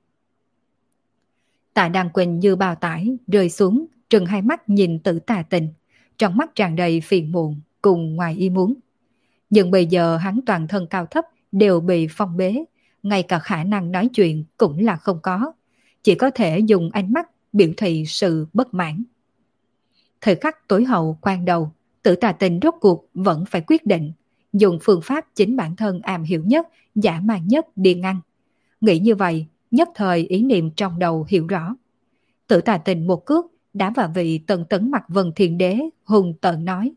Tạ Đan Quỳnh như bào tải rơi xuống, trừng hai mắt nhìn Tử Tà Tình, trong mắt tràn đầy phiền muộn cùng ngoài ý muốn. Nhưng bây giờ hắn toàn thân cao thấp đều bị phong bế, ngay cả khả năng nói chuyện cũng là không có, chỉ có thể dùng ánh mắt biểu thị sự bất mãn. Thời khắc tối hậu quan đầu, Tử Tà Tình rốt cuộc vẫn phải quyết định, dùng phương pháp chính bản thân am hiểu nhất, dã man nhất đi ngăn. Nghĩ như vậy, nhất thời ý niệm trong đầu hiểu rõ. Tử Tà Tình một cước đá vào vị tần tấn mặt Vân Thiên Đế, hùng tợn nói: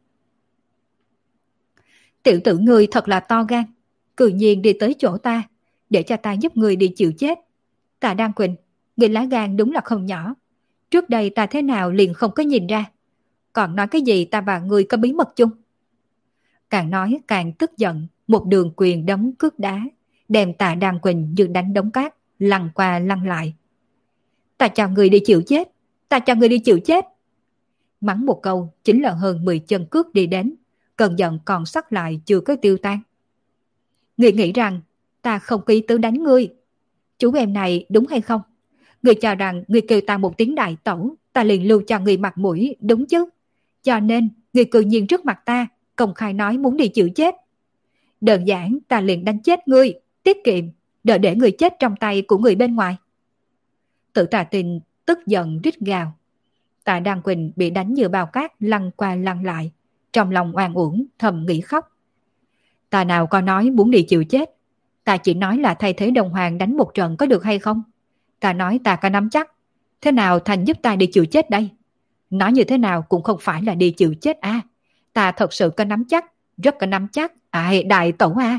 Tiểu tử ngươi thật là to gan, cự nhiên đi tới chỗ ta, để cho ta giúp ngươi đi chịu chết. Tạ Đan Quỳnh, ngươi lá gan đúng là không nhỏ. Trước đây ta thế nào liền không có nhìn ra. Còn nói cái gì ta và ngươi có bí mật chung? Càng nói càng tức giận, một đường quyền đấm cước đá, đem Tạ Đan Quỳnh như đánh đống cát, lăn qua lăn lại. Ta cho ngươi đi chịu chết, ta cho ngươi đi chịu chết. Mắng một câu chính là hơn mười chân cước đi đến, cơn giận còn sót lại chưa có tiêu tan. Ngươi nghĩ rằng ta không có ý tứ đánh ngươi. Chú em này đúng hay không? Ngươi cho rằng ngươi kêu ta một tiếng đại tẩu, ta liền lưu cho ngươi mặt mũi, đúng chứ? Cho nên ngươi cư nhiên trước mặt ta công khai nói muốn đi chịu chết. Đơn giản ta liền đánh chết ngươi, tiết kiệm, đợi để ngươi chết trong tay của người bên ngoài. Tử Tà Tình tức giận rít gào. Tạ Đan Quỳnh bị đánh như bao cát lăn qua lăn lại, trong lòng oan uổng thầm nghĩ khóc. Ta nào có nói muốn đi chịu chết, ta chỉ nói là thay thế Đồng Hoàng đánh một trận có được hay không? Ta nói ta có nắm chắc, thế nào thành giúp ta đi chịu chết đây? Nói như thế nào cũng không phải là đi chịu chết à. Ta thật sự có nắm chắc, rất có nắm chắc, ai đại tẩu à.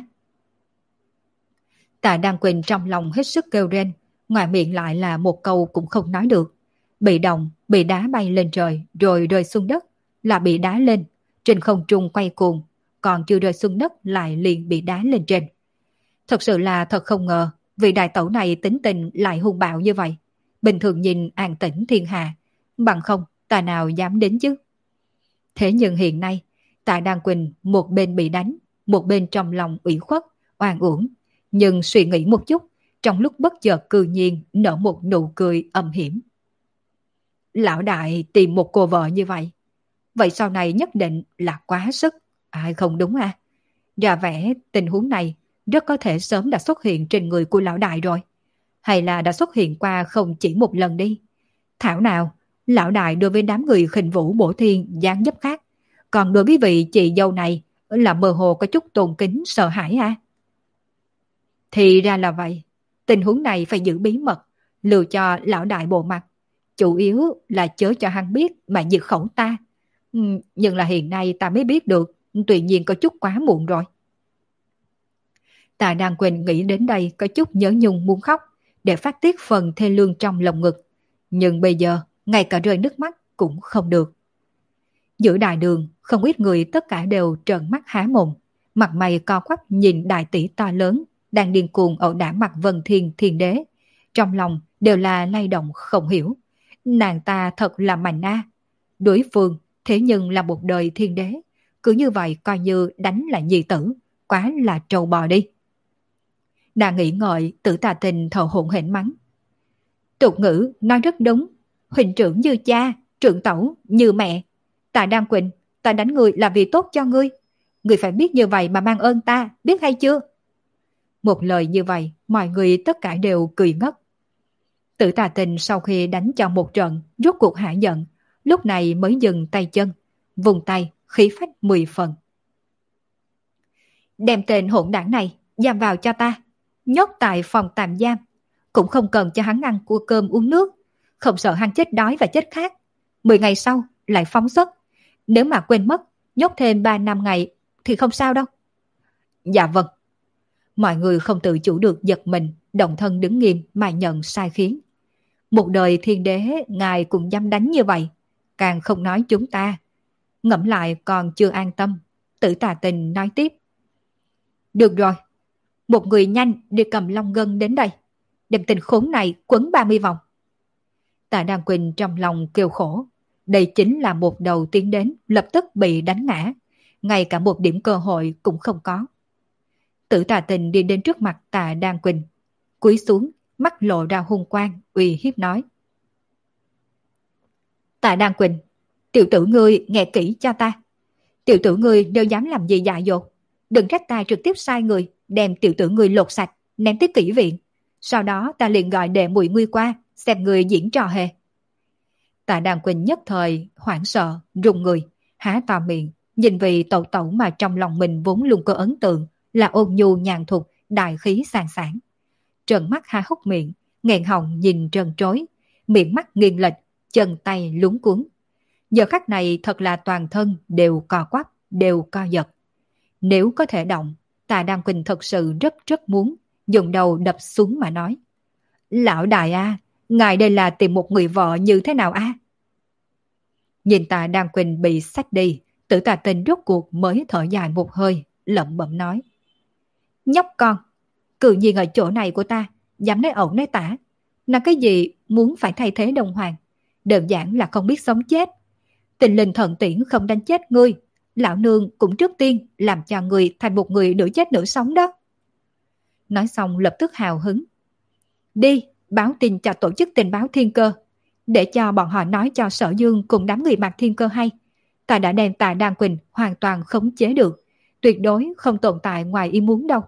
Tạ Đan Quỳnh trong lòng hết sức kêu rên, ngoài miệng lại là một câu cũng không nói được. Bị động, bị đá bay lên trời, rồi rơi xuống đất, là bị đá lên, trên không trung quay cuồng, còn chưa rơi xuống đất lại liền bị đá lên trên. Thật sự là thật không ngờ, vị đại tẩu này tính tình lại hung bạo như vậy. Bình thường nhìn an tĩnh thiên hạ, bằng không ta nào dám đến chứ. Thế nhưng hiện nay, Tạ Đan Quỳnh một bên bị đánh, một bên trong lòng ủy khuất, oan uổng. Nhưng suy nghĩ một chút, trong lúc bất chợt cư nhiên nở một nụ cười âm hiểm. Lão đại tìm một cô vợ như vậy, vậy sau này nhất định là quá sức, ai không đúng à? Ra vẻ tình huống này rất có thể sớm đã xuất hiện trên người của lão đại rồi. Hay là đã xuất hiện qua không chỉ một lần đi. Thảo nào, lão đại đối với đám người khinh vũ bổ thiên giáng dấp khác, còn đối với vị chị dâu này là mơ hồ có chút tôn kính sợ hãi à? Thì ra là vậy, tình huống này phải giữ bí mật, lưu cho lão đại bộ mặt. Chủ yếu là chớ cho hắn biết mà diệt khẩu ta. Ừ, nhưng là hiện nay ta mới biết được, tuy nhiên có chút quá muộn rồi. Tạ Đan Quỳnh nghĩ đến đây có chút nhớ nhung muốn khóc, để phát tiết phần thê lương trong lòng ngực. Nhưng bây giờ, ngay cả rơi nước mắt cũng không được. Giữa đại đường, không ít người tất cả đều trợn mắt há mồm, mặt mày co quắp nhìn đại tỷ to lớn, đang điên cuồng ẩu đả mặt Vân Thiên Thiên Đế. Trong lòng đều là lay động không hiểu. Nàng ta thật là mạnh a. Đối phương thế nhưng là một đời thiên đế, cứ như vậy coi như đánh là nhi tử, quá là trâu bò đi. Nàng nghĩ ngợi, Tử Tà Tình thở hổn hển mắng. Tục ngữ nói rất đúng, huynh trưởng như cha, trưởng tẩu như mẹ. Tạ Đan Quỳnh, ta đánh người là vì tốt cho ngươi. Ngươi phải biết như vậy mà mang ơn ta, biết hay chưa? Một lời như vậy, mọi người tất cả đều cười ngất. Tử Tà Tình sau khi đánh cho một trận, rốt cuộc hạ giận, lúc này mới dừng tay chân, vùng tay, khí phách mười phần. Đem tên hỗn đảng này, giam vào cho ta, nhốt tại phòng tạm giam, cũng không cần cho hắn ăn cua cơm uống nước, không sợ hắn chết đói và chết khát. mười ngày sau lại phóng xuất. Nếu mà quên mất, nhốt thêm ba năm ngày thì không sao đâu. Dạ vâng. Mọi người không tự chủ được giật mình, động thân đứng nghiêm mà nhận sai khiến. Một đời thiên đế ngài cũng dám đánh như vậy, càng không nói chúng ta. Ngẫm lại còn chưa an tâm, Tử Tà Tình nói tiếp. Được rồi, một người nhanh đi cầm long ngân đến đây, đem tên khốn này quấn ba mươi vòng. Tạ Đan Quỳnh trong lòng kêu khổ, đây chính là một đầu tiến đến lập tức bị đánh ngã, ngay cả một điểm cơ hội cũng không có. Tử Tà Tình đi đến trước mặt Tạ Đan Quỳnh, cúi xuống, mắt lộ ra hung quang, uy hiếp nói. Tạ Đan Quỳnh, tiểu tử ngươi nghe kỹ cho ta. Tiểu tử ngươi nếu dám làm gì dại dột, đừng trách ta trực tiếp sai người, đem tiểu tử ngươi lột sạch, ném tới kỹ viện. Sau đó ta liền gọi đệ muội ngươi qua, xem người diễn trò hề. Tạ Đan Quỳnh nhất thời hoảng sợ, run người, há to miệng, nhìn vì tẩu tẩu mà trong lòng mình vốn luôn có ấn tượng là ôn nhu nhàn thục, đại khí sàng sảng. Trần mắt há hốc miệng, nghẹn họng nhìn trần trối, miệng mắt nghiêng lệch, chân tay luống cuống. Giờ khắc này thật là toàn thân đều co quắp, đều co giật. Nếu có thể động, Tạ Đan Quỳnh thật sự rất rất muốn dùng đầu đập xuống mà nói. Lão đại a, ngài đây là tìm một người vợ như thế nào a? Nhìn Tạ Đan Quỳnh bị xách đi, Tử Tà Tình rốt cuộc mới thở dài một hơi, lẩm bẩm nói. Nhóc con, cự nhiên ở chỗ này của ta, dám nói ẩu nói tả. Là cái gì muốn phải thay thế đồng hoàng? Đơn giản là không biết sống chết. Tình linh thần tiễn không đánh chết ngươi, lão nương cũng trước tiên làm cho ngươi thành một người nửa chết nửa sống đó. Nói xong lập tức hào hứng. Đi, báo tin cho tổ chức tình báo Thiên Cơ, để cho bọn họ nói cho Sở Dương cùng đám người Mạc Thiên Cơ hay. Ta đã đem Tạ Đan Quỳnh hoàn toàn khống chế được, tuyệt đối không tồn tại ngoài ý muốn đâu.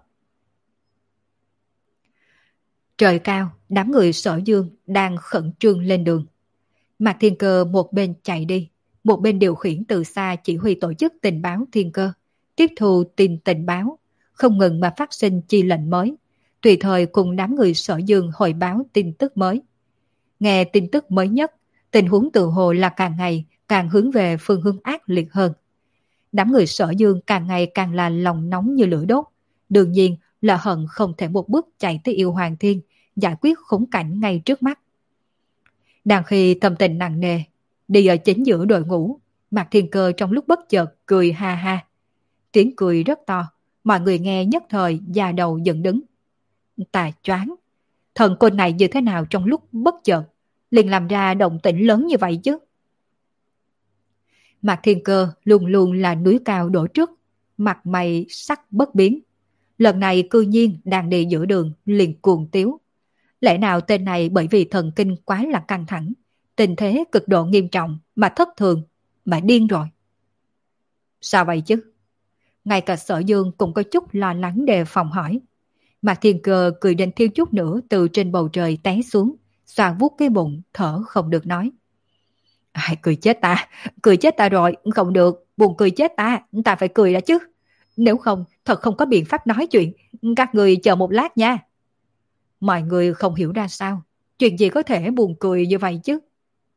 Trời cao, đám người Sở Dương đang khẩn trương lên đường. Mạc Thiên Cơ một bên chạy đi, một bên điều khiển từ xa chỉ huy tổ chức tình báo Thiên Cơ, tiếp thu tin tình báo, không ngừng mà phát sinh chi lệnh mới, tùy thời cùng đám người Sở Dương hồi báo tin tức mới. Nghe tin tức mới nhất, tình huống tự hồ là càng ngày càng hướng về phương hướng ác liệt hơn. Đám người Sở Dương càng ngày càng là lòng nóng như lửa đốt, đương nhiên là hận không thể một bước chạy tới Yêu Hoàng Thiên, giải quyết khốn cảnh ngay trước mắt. Đang khi tâm tình nặng nề, đi ở chính giữa đội ngũ, Mạc Thiên Cơ trong lúc bất chợt cười ha ha. Tiếng cười rất to, mọi người nghe nhất thời da đầu dựng đứng. Tà choáng, thần côn này như thế nào trong lúc bất chợt liền làm ra động tĩnh lớn như vậy chứ? Mạc Thiên Cơ luôn luôn là núi cao đổ trước, mặt mày sắc bất biến. Lần này cư nhiên đang đi giữa đường liền cuồng tiếu. Lẽ nào tên này bởi vì thần kinh quá là căng thẳng, tình thế cực độ nghiêm trọng mà thất thường, mà điên rồi? Sao vậy chứ? Ngay cả Sở Dương cũng có chút lo lắng đề phòng hỏi. Mạc Thiên Cơ cười đến thiếu chút nữa từ trên bầu trời té xuống, xoa vuốt cái bụng, thở không được nói. Ai, cười chết ta, cười chết ta rồi, không được, buồn cười chết ta, ta phải cười đã chứ. Nếu không, thật không có biện pháp nói chuyện, các người chờ một lát nha. Mọi người không hiểu ra sao, chuyện gì có thể buồn cười như vậy chứ?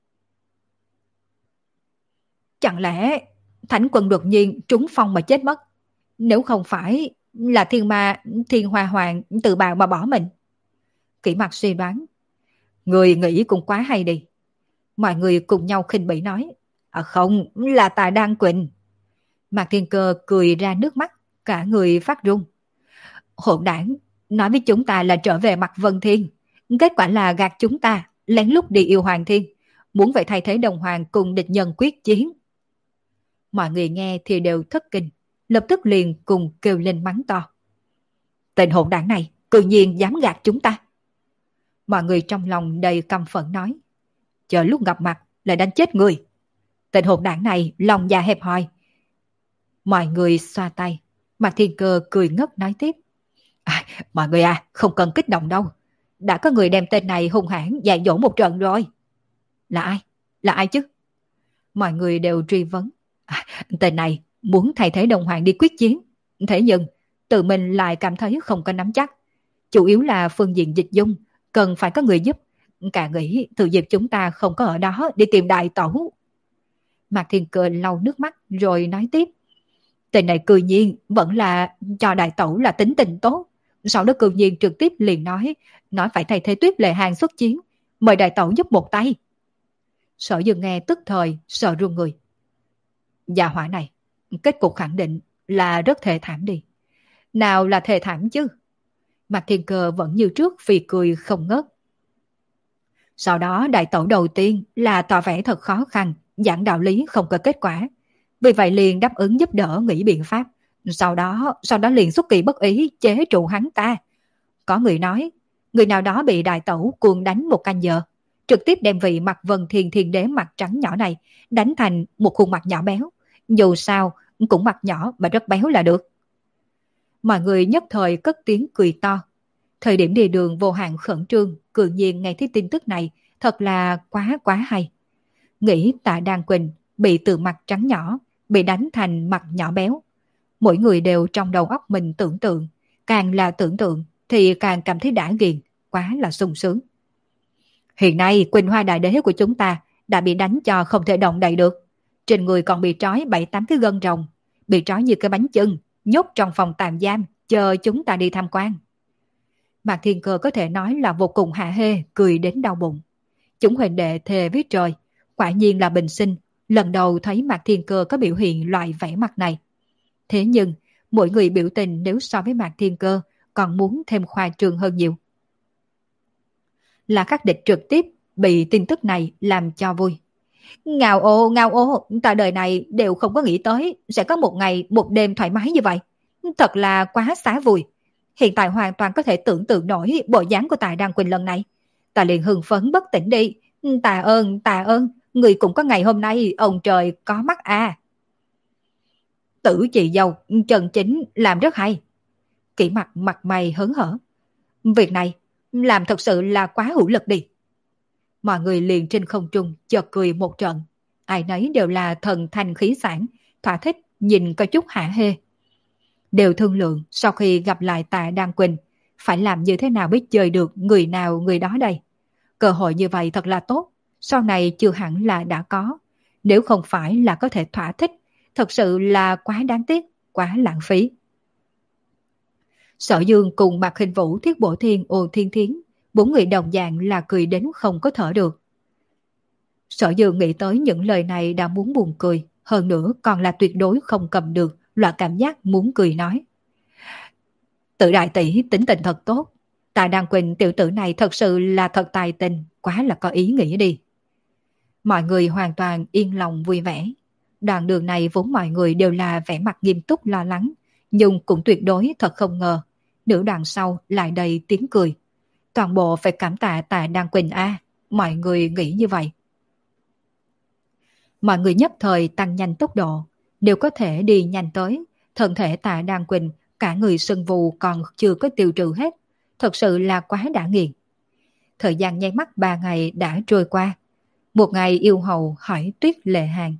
Chẳng lẽ Thánh Quân đột nhiên trúng phong mà chết mất? Nếu không phải là thiên ma thiên hoa hoàng tự bào mà bỏ mình? Kỷ Mặc suy đoán. Người nghĩ cũng quá hay đi. Mọi người cùng nhau khinh bỉ nói. À không, là Tạ Đan Quỳnh. Mạc Thiên Cơ cười ra nước mắt, cả người phát run. Hỗn đảng, nói với chúng ta là trở về mặt Vân Thiên, kết quả là gạt chúng ta, lén lút đi Yêu Hoàng Thiên, muốn vậy thay thế đồng hoàng cùng địch nhân quyết chiến. Mọi người nghe thì đều thất kinh, lập tức liền cùng kêu lên mắng to. Tên hỗn đảng này, cư nhiên dám gạt chúng ta. Mọi người trong lòng đầy căm phẫn nói. Chờ lúc gặp mặt lại đánh chết người. Tên hỗn đảng này lòng dạ hẹp hòi. Mọi người xoa tay, Mạc Thiên Cơ cười ngất nói tiếp. À, mọi người à, không cần kích động đâu. Đã có người đem tên này hung hãn dạy dỗ một trận rồi. Là ai? Là ai chứ? Mọi người đều truy vấn. À, tên này muốn thay thế đồng hoàng đi quyết chiến. Thế nhưng, tự mình lại cảm thấy không có nắm chắc. Chủ yếu là phương diện dịch dung, cần phải có người giúp. Cả nghĩ từ dịp chúng ta không có ở đó đi tìm đại tẩu. Mạc Thiên Cơ lau nước mắt rồi nói tiếp. Tên này cư nhiên vẫn là cho đại tẩu là tính tình tốt. Sau đó cư nhiên trực tiếp liền nói, nói phải thay thế Tuyết Lệ Hàng xuất chiến, mời đại tẩu giúp một tay. Sở Dương nghe tức thời, sợ run người. Gia hỏa này, kết cục khẳng định là rất thê thảm đi. Nào là thê thảm chứ? Mạc Thiên Cơ vẫn như trước phì cười không ngớt. Sau đó đại tẩu đầu tiên là tỏ vẻ thật khó khăn, giảng đạo lý không có kết quả. Vì vậy liền đáp ứng giúp đỡ nghĩ biện pháp. Sau đó, sau đó liền xuất kỳ bất ý chế trụ hắn ta. Có người nói, người nào đó bị đại tẩu cuồng đánh một canh giờ, trực tiếp đem vị mặt Vân Thiên Thiên Đế mặt trắng nhỏ này đánh thành một khuôn mặt nhỏ béo. Dù sao, cũng mặt nhỏ mà rất béo là được. Mọi người nhất thời cất tiếng cười to. Thời điểm đi đường vô hạn khẩn trương, cường nhiên nghe thấy tin tức này, thật là quá quá hay. Nghĩ Tạ Đan Quỳnh bị từ mặt trắng nhỏ, bị đánh thành mặt nhỏ béo. Mỗi người đều trong đầu óc mình tưởng tượng, càng là tưởng tượng thì càng cảm thấy đã ghiền, quá là sung sướng. Hiện nay Quỳnh Hoa Đại Đế của chúng ta đã bị đánh cho không thể động đậy được. Trên người còn bị trói bảy tám cái gân rồng, bị trói như cái bánh chưng, nhốt trong phòng tạm giam, chờ chúng ta đi tham quan. Mạc Thiên Cơ có thể nói là vô cùng hạ hê, cười đến đau bụng. Chúng huỳnh đệ thề với trời, quả nhiên là bình sinh, lần đầu thấy Mạc Thiên Cơ có biểu hiện loại vẻ mặt này. Thế nhưng, mỗi người biểu tình nếu so với Mạc Thiên Cơ còn muốn thêm khoa trương hơn nhiều. Là Khắc Địch trực tiếp bị tin tức này làm cho vui. Ngao ô, ngao ô, ta đời này đều không có nghĩ tới sẽ có một ngày, một đêm thoải mái như vậy. Thật là quá xá vui. Hiện tại hoàn toàn có thể tưởng tượng nổi bộ dáng của Tạ Đan Quỳnh lần này. Ta liền hưng phấn bất tỉnh đi. Tạ ơn, tạ ơn, người cũng có ngày hôm nay, ông trời có mắt à. Tử chị dâu, chân chính làm rất hay. Kỷ mặt mặt mày hớn hở. Việc này làm thật sự là quá hữu lực đi. Mọi người liền trên không trung chợt cười một trận. Ai nấy đều là thần thanh khí sản, thỏa thích nhìn có chút hả hê. Đều thương lượng sau khi gặp lại Tạ Đan Quỳnh phải làm như thế nào mới chơi được người nào người đó đây. Cơ hội như vậy thật là tốt, sau này chưa hẳn là đã có. Nếu không phải là có thể thỏa thích, thật sự là quá đáng tiếc, quá lãng phí. Sở Dương cùng Mạc Hình Vũ, Thiết Bổ Thiên, Ôn Thiên Thiến, bốn người đồng dạng là cười đến không có thở được. Sở Dương nghĩ tới những lời này đã muốn buồn cười, hơn nữa còn là tuyệt đối không cầm được loại cảm giác muốn cười nói. Tự đại tỷ tính tình thật tốt. Tạ Đan Quỳnh tiểu tử này thật sự là thật tài tình, quá là có ý nghĩa đi. Mọi người hoàn toàn yên lòng vui vẻ. Đoạn đường này vốn mọi người đều là vẻ mặt nghiêm túc lo lắng, nhưng cũng tuyệt đối thật không ngờ. Nửa đoạn sau lại đầy tiếng cười. Toàn bộ phải cảm tạ Tạ Đan Quỳnh a, mọi người nghĩ như vậy. Mọi người nhất thời tăng nhanh tốc độ, đều có thể đi nhanh tới. Thân thể Tạ Đan Quỳnh cả người sưng vù còn chưa có tiêu trừ hết, thật sự là quá đã nghiền. Thời gian nháy mắt ba ngày đã trôi qua. Một ngày yêu hầu hỏi Tuyết Lệ Hàng.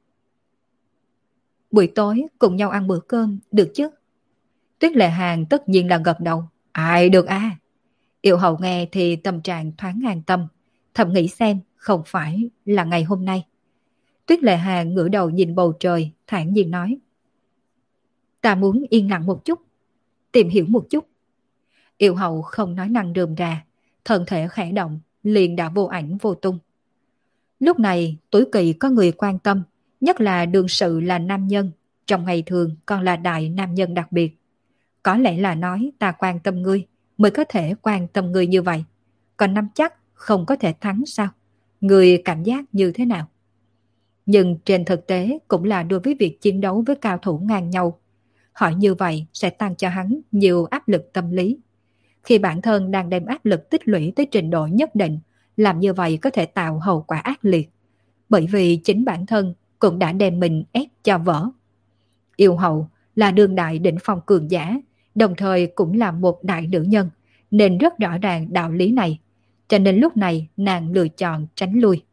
Buổi tối cùng nhau ăn bữa cơm, được chứ? Tuyết Lệ Hàng tất nhiên là gật đầu. Ai được a. À? Yêu hầu nghe thì tâm trạng thoáng an tâm, thầm nghĩ xem không phải là ngày hôm nay. Tuyết Lệ Hàng ngửa đầu nhìn bầu trời, thản nhiên nói. Ta muốn yên lặng một chút, tìm hiểu một chút. Yêu hầu không nói năng rườm rà, thân thể khẽ động, liền đã vô ảnh vô tung. Lúc này tối kỵ có người quan tâm, nhất là đương sự là nam nhân, trong ngày thường còn là đại nam nhân đặc biệt. Có lẽ là nói ta quan tâm ngươi, mới có thể quan tâm ngươi như vậy. Còn nắm chắc không có thể thắng sao? Ngươi cảm giác như thế nào? Nhưng trên thực tế cũng là đối với việc chiến đấu với cao thủ ngang nhau. Hỏi như vậy sẽ tăng cho hắn nhiều áp lực tâm lý. Khi bản thân đang đem áp lực tích lũy tới trình độ nhất định, làm như vậy có thể tạo hậu quả ác liệt. Bởi vì chính bản thân cũng đã đem mình ép cho vỡ. Yêu hậu là đương đại đỉnh phong cường giả, đồng thời cũng là một đại nữ nhân, nên rất rõ ràng đạo lý này. Cho nên lúc này nàng lựa chọn tránh lui.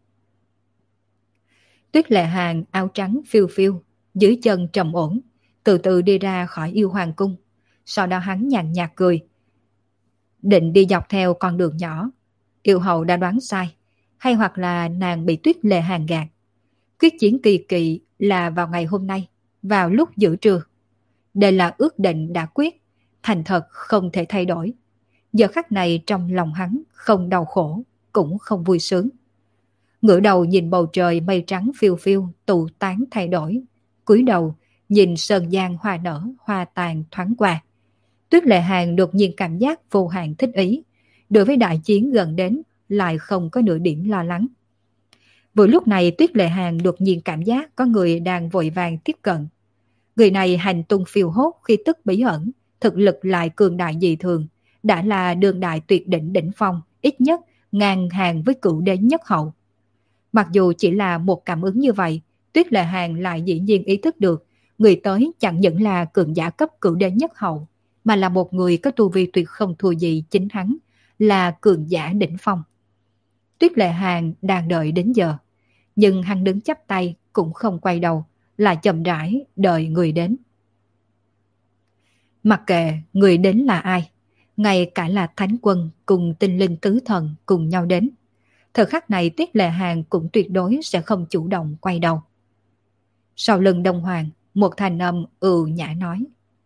Tuyết Lệ Hàng áo trắng phiêu phiêu, dưới chân trầm ổn, từ từ đi ra khỏi yêu hoàng cung. Sau đó hắn nhàn nhạt cười. Định đi dọc theo con đường nhỏ. Yêu hậu đã đoán sai, hay hoặc là nàng bị Tuyết Lệ Hàng gạt. Quyết chiến kỳ kỵ là vào ngày hôm nay, vào lúc giữa trưa. Đây là ước định đã quyết, thành thật không thể thay đổi. Giờ khắc này trong lòng hắn không đau khổ, cũng không vui sướng. Ngửa đầu nhìn bầu trời mây trắng phiêu phiêu tụ tán thay đổi, cúi đầu nhìn sơn giang hoa nở hoa tàn thoáng qua. Tuyết Lệ Hàn đột nhiên cảm giác vô hạn thích ý, đối với đại chiến gần đến lại không có nửa điểm lo lắng. Vừa lúc này Tuyết Lệ Hàn đột nhiên cảm giác có người đang vội vàng tiếp cận. Người này hành tung phiêu hốt khi tức bí ẩn, thực lực lại cường đại dị thường, đã là đường đại tuyệt đỉnh đỉnh phong, ít nhất ngang hàng với cửu đế nhất hậu. Mặc dù chỉ là một cảm ứng như vậy, Tuyết Lệ Hàn lại dĩ nhiên ý thức được người tới chẳng những là cường giả cấp cửu đế nhất hậu, mà là một người có tu vi tuyệt không thua gì chính hắn, là cường giả đỉnh phong. Tuyết Lệ Hàn đang đợi đến giờ, nhưng hắn đứng chắp tay cũng không quay đầu, là chậm rãi đợi người đến. Mặc kệ người đến là ai, ngay cả là thánh quân cùng tinh linh tứ thần cùng nhau đến, thời khắc này Tuyết Lệ Hàn cũng tuyệt đối sẽ không chủ động quay đầu. Sau lưng Đông Hoàng, một thanh âm ừ nhã nói: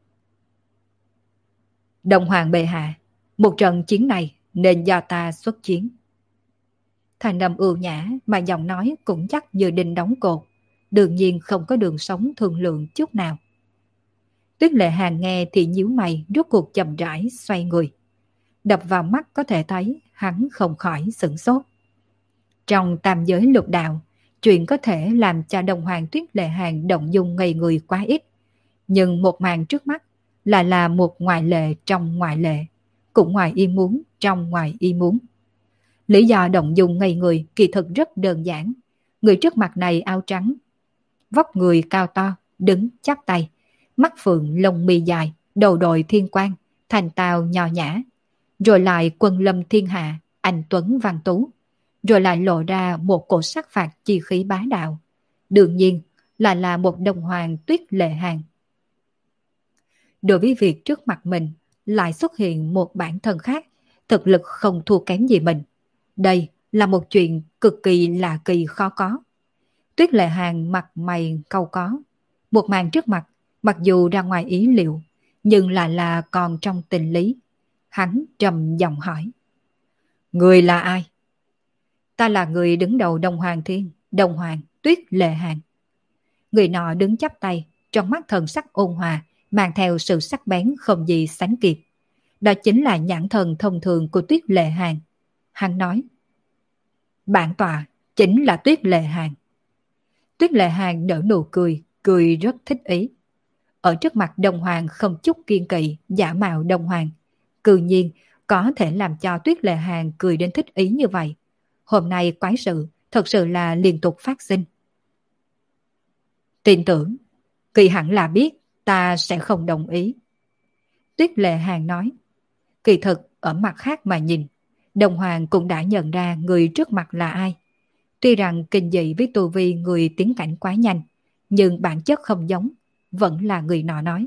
Đông Hoàng bệ hạ, một trận chiến này nên do ta xuất chiến. Thanh âm ưu nhã mà giọng nói cũng chắc như đinh đóng cột, đương nhiên không có đường sống thương lượng chút nào. Tuyết Lệ Hàn nghe thì nhíu mày, rốt cuộc chậm rãi xoay người. Đập vào mắt có thể thấy hắn không khỏi sửng sốt. Trong tam giới lục đạo, chuyện có thể làm cho Đông Hoàng Tuyết Lệ Hàn động dung ngây người quá ít. Nhưng một màn trước mắt là là một ngoại lệ trong ngoại lệ, cũng ngoài ý muốn trong ngoài ý muốn. Lý do động dung ngây người kỳ thực rất đơn giản. Người trước mặt này áo trắng, vóc người cao to, đứng chắp tay, mắt phượng lông mi dài, đầu đội thiên quang, thành tao nho nhã, rồi lại quân lâm thiên hạ, anh tuấn văn tú, rồi lại lộ ra một cổ sắc phạt chi khí bá đạo. Đương nhiên là là một Đông Hoàng Tuyết Lệ Hàn. Đối với việc trước mặt mình lại xuất hiện một bản thân khác, thực lực không thua kém gì mình, đây là một chuyện cực kỳ lạ kỳ khó có. Tuyết Lệ Hàn mặt mày cau có. Một màn trước mặt, mặc dù ra ngoài ý liệu, nhưng lại là còn trong tình lý. Hắn trầm giọng hỏi: Người là ai? Ta là người đứng đầu Đông Hoàng Thiên, Đông Hoàng Tuyết Lệ Hàn. Người nọ đứng chắp tay, trong mắt thần sắc ôn hòa, mang theo sự sắc bén không gì sánh kịp. Đó chính là nhãn thần thông thường của Tuyết Lệ Hàn. Hắn nói: Bản tọa chính là Tuyết Lệ Hàn. Tuyết Lệ Hàn nở nụ cười, cười rất thích ý. Ở trước mặt Đông Hoàng không chút kiên kỵ, giả mạo Đông Hoàng, cư nhiên có thể làm cho Tuyết Lệ Hàn cười đến thích ý như vậy. Hôm nay quái sự thật sự là liên tục phát sinh. Tin tưởng, kỳ hẳn là biết ta sẽ không đồng ý. Tuyết Lệ Hàn nói. Kỳ thực ở mặt khác mà nhìn, Đông Hoàng cũng đã nhận ra người trước mặt là ai. Tuy rằng kinh dị với tu vi người tiến cảnh quá nhanh, nhưng bản chất không giống, vẫn là người nọ nói.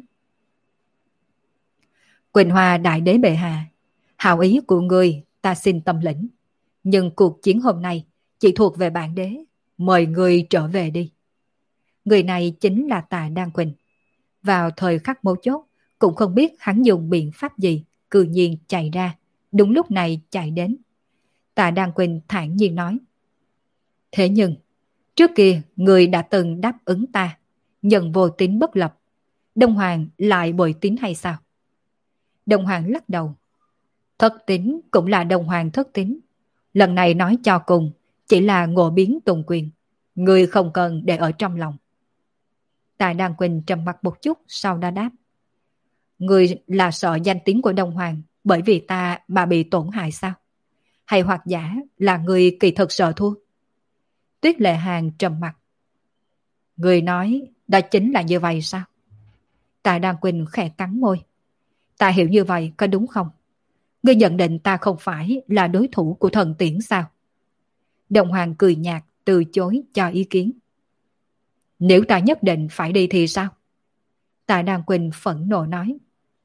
Quỳnh Hoa Đại Đế bệ hạ, hảo ý của người ta xin tâm lĩnh, nhưng cuộc chiến hôm nay chỉ thuộc về bản đế, mời người trở về đi. Người này chính là Tà Đan Quỳnh. Vào thời khắc mấu chốt, cũng không biết hắn dùng biện pháp gì, cư nhiên chạy ra, đúng lúc này chạy đến. Tà Đan Quỳnh thản nhiên nói. Thế nhưng, trước kia người đã từng đáp ứng ta, nhận vô tín bất lập. Đông Hoàng lại bội tín hay sao? Đông Hoàng lắc đầu. Thất tín cũng là Đông Hoàng thất tín. Lần này nói cho cùng, chỉ là ngộ biến tùng quyền. Người không cần để ở trong lòng. Tà Đan Quỳnh trầm mặt một chút, sau đó đáp. Người là sợ danh tiếng của Đông Hoàng bởi vì ta mà bị tổn hại sao? Hay hoặc giả là người kỳ thực sợ thua? Tuyết Lệ Hàn trầm mặt. Người nói đó chính là như vậy sao? Tà Đan Quỳnh khẽ cắn môi. Ta hiểu như vậy có đúng không? Ngươi nhận định ta không phải là đối thủ của thần tiễn sao? Đông Hoàng cười nhạt từ chối cho ý kiến. Nếu ta nhất định phải đi thì sao? Tà Đan Quỳnh phẫn nộ nói.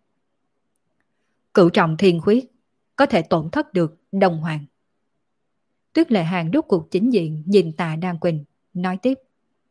Cửu trọng thiên khuyết có thể tổn thất được Đông Hoàng. Tuyết Lệ Hàn rút cuộc chính diện nhìn Tà Đan Quỳnh, nói tiếp.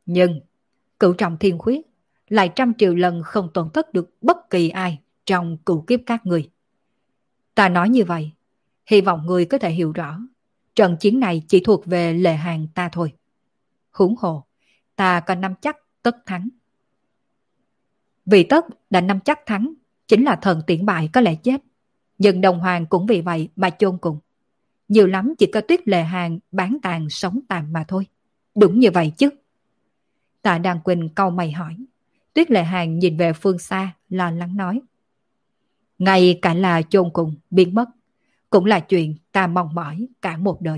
Nhưng cửu trọng thiên khuyết lại trăm triệu lần không tổn thất được bất kỳ ai trong cửu kiếp các người. Ta nói như vậy, hy vọng người có thể hiểu rõ, trận chiến này chỉ thuộc về Lệ Hàng ta thôi. Huống hồ, ta có nắm chắc tất thắng. Vì tất đã nắm chắc thắng, chính là thần tiễn bại có lẽ chết. Nhưng Đồng Hoàng cũng vì vậy mà chôn cùng. Nhiều lắm chỉ có Tuyết Lệ Hàng bán tàn sống tàn mà thôi. Đúng như vậy chứ. Tạ Đan Quỳnh cau mày hỏi. Tuyết Lệ Hàng nhìn về phương xa, lo lắng nói. Ngay cả là chôn cùng, biến mất, cũng là chuyện ta mong mỏi cả một đời.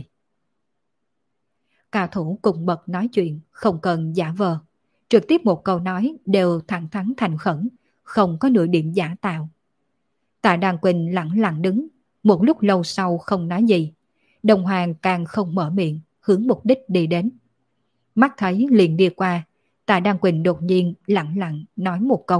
Cao thủ cùng bậc nói chuyện, không cần giả vờ. Trực tiếp một câu nói đều thẳng thắn thành khẩn, không có nửa điểm giả tạo. Tạ Đan Quỳnh lặng lặng đứng, một lúc lâu sau không nói gì. Đồng Hoàng càng không mở miệng, hướng mục đích đi đến. Mắt thấy liền đi qua, Tạ Đan Quỳnh đột nhiên lặng lặng nói một câu.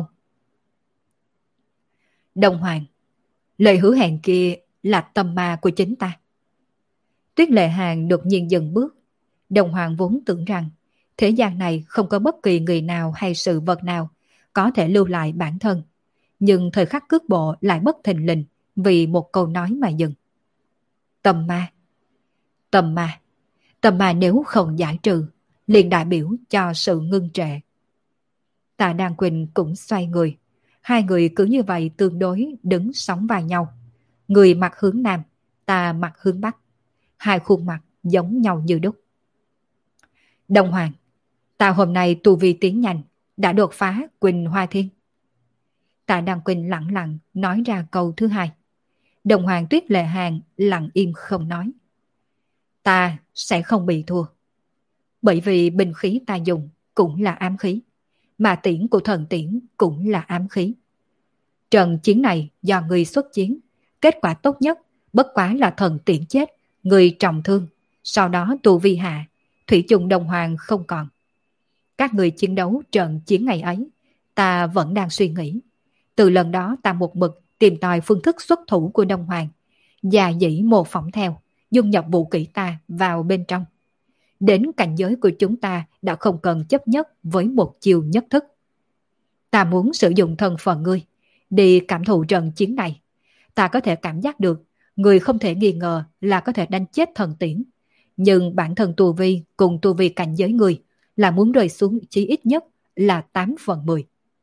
Đồng Hoàng, lời hứa hẹn kia là tâm ma của chính ta. Tuyết Lệ Hàng đột nhiên dừng bước. Đồng Hoàng vốn tưởng rằng thế gian này không có bất kỳ người nào hay sự vật nào có thể lưu lại bản thân. Nhưng thời khắc cước bộ lại bất thình lình vì một câu nói mà dừng. Tâm ma. Tâm ma. Tâm ma nếu không giải trừ, liền đại biểu cho sự ngưng trệ. Tạ Đan Quỳnh cũng xoay người. Hai người cứ như vậy tương đối đứng sóng vai nhau. Người mặt hướng nam, ta mặt hướng bắc. Hai khuôn mặt giống nhau như đúc. Đồng Hoàng, ta hôm nay tu vi tiến nhanh, đã đột phá Quỳnh Hoa Thiên. Tạ Đan Quỳnh lặng lặng nói ra câu thứ hai. Đồng Hoàng Tuyết Lệ Hàng lặng im không nói. Ta sẽ không bị thua. Bởi vì binh khí ta dùng cũng là ám khí, mà tiễn của thần tiễn cũng là ám khí. Trận chiến này do người xuất chiến, kết quả tốt nhất bất quá là thần tiễn chết, người trọng thương, sau đó tu vi hạ, thủy chung Đồng Hoàng không còn. Các người chiến đấu trận chiến ngày ấy, ta vẫn đang suy nghĩ. Từ lần đó ta một mực tìm tòi phương thức xuất thủ của Đông Hoàng, và dĩ mô phỏng theo, dung nhập vũ kỹ ta vào bên trong. Đến cảnh giới của chúng ta đã không cần chấp nhất với một chiều nhất thức. Ta muốn sử dụng thân phận ngươi, đi cảm thụ trận chiến này. Ta có thể cảm giác được, người không thể nghi ngờ là có thể đánh chết thần tiễn. Nhưng bản thân tu vi cùng tu vi cảnh giới người là muốn rơi xuống chí ít nhất là tám phần mười.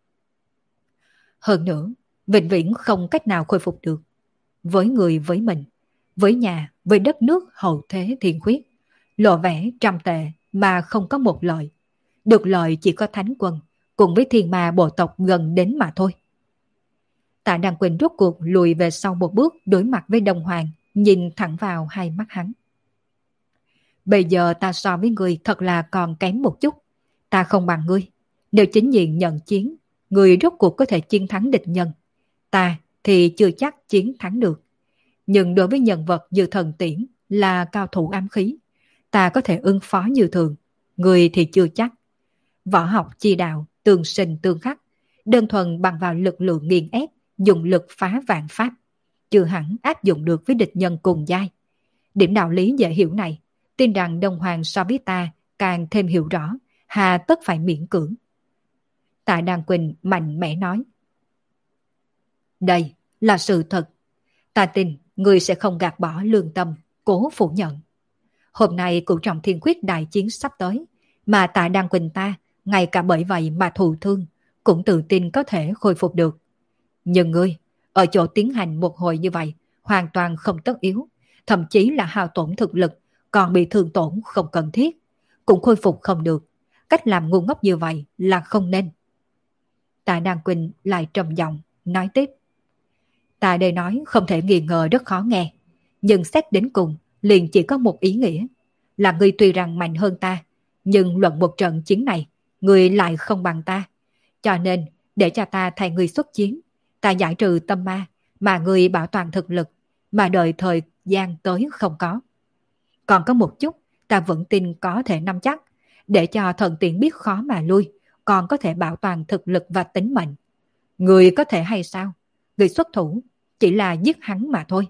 Hơn nữa, vĩnh viễn không cách nào khôi phục được. Với người với mình, với nhà, với đất nước hậu thế thiên khuyết, lộ vẻ trăm tệ mà không có một lợi. Được lợi chỉ có thánh quân, cùng với thiên ma bộ tộc gần đến mà thôi. Tạ Đan Quỳnh rốt cuộc lùi về sau một bước đối mặt với Đồng Hoàng, nhìn thẳng vào hai mắt hắn. Bây giờ ta so với ngươi thật là còn kém một chút. Ta không bằng ngươi. Nếu chính diện nhận chiến, ngươi rốt cuộc có thể chiến thắng địch nhân. Ta thì chưa chắc chiến thắng được. Nhưng đối với nhân vật như thần tiễn là cao thủ ám khí, ta có thể ứng phó như thường. Ngươi thì chưa chắc. Võ học chi đạo, tương sinh tương khắc, đơn thuần bằng vào lực lượng nghiền ép, dùng lực phá vạn pháp, chưa hẳn áp dụng được với địch nhân cùng giai. Điểm đạo lý dễ hiểu này, tin rằng Đông Hoàng so với ta càng thêm hiểu rõ, hà tất phải miễn cưỡng. Tạ Đan Quỳnh mạnh mẽ nói. Đây là sự thật. Ta tin người sẽ không gạt bỏ lương tâm, cố phủ nhận. Hôm nay Cửu Trọng Thiên Khuyết đại chiến sắp tới, mà Tạ Đan Quỳnh ta, ngay cả bởi vậy mà thụ thương, cũng tự tin có thể khôi phục được. Nhưng ngươi, ở chỗ tiến hành một hồi như vậy, hoàn toàn không tất yếu, thậm chí là hao tổn thực lực, còn bị thương tổn không cần thiết, cũng khôi phục không được. Cách làm ngu ngốc như vậy là không nên. Tạ Đan Quỳnh lại trầm giọng nói tiếp. Ta đây nói không thể nghi ngờ rất khó nghe, nhưng xét đến cùng liền chỉ có một ý nghĩa, là ngươi tuy rằng mạnh hơn ta, nhưng luận một trận chiến này, ngươi lại không bằng ta. Cho nên, để cho ta thay ngươi xuất chiến, ta giải trừ tâm ma, mà ngươi bảo toàn thực lực, mà đợi thời gian tới không có. Còn có một chút, ta vẫn tin có thể nắm chắc, để cho thần tiện biết khó mà lui, còn có thể bảo toàn thực lực và tính mệnh. Người có thể hay sao? Người xuất thủ, chỉ là giết hắn mà thôi.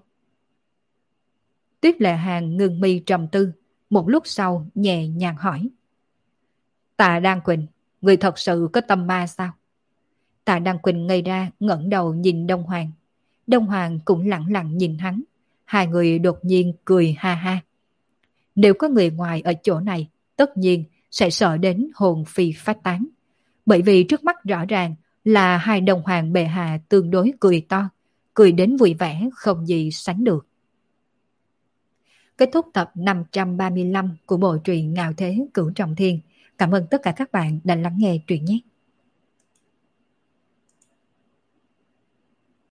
Tuyết Lệ Hàng ngừng mi trầm tư, một lúc sau nhẹ nhàng hỏi. Tạ Đan Quỳnh, người thật sự có tâm ma sao? Tạ Đan Quỳnh ngây ra ngẩng đầu nhìn Đông Hoàng. Đông Hoàng cũng lặng lặng nhìn hắn. Hai người đột nhiên cười ha ha. Nếu có người ngoài ở chỗ này, tất nhiên sẽ sợ đến hồn phi phách tán. Bởi vì trước mắt rõ ràng là hai đồng hoàng bệ hạ tương đối cười to, cười đến vui vẻ không gì sánh được. Kết thúc tập năm trăm ba mươi lăm của bộ truyện Ngạo Thế Cửu Trọng Thiên. Cảm ơn tất cả các bạn đã lắng nghe truyện nhé.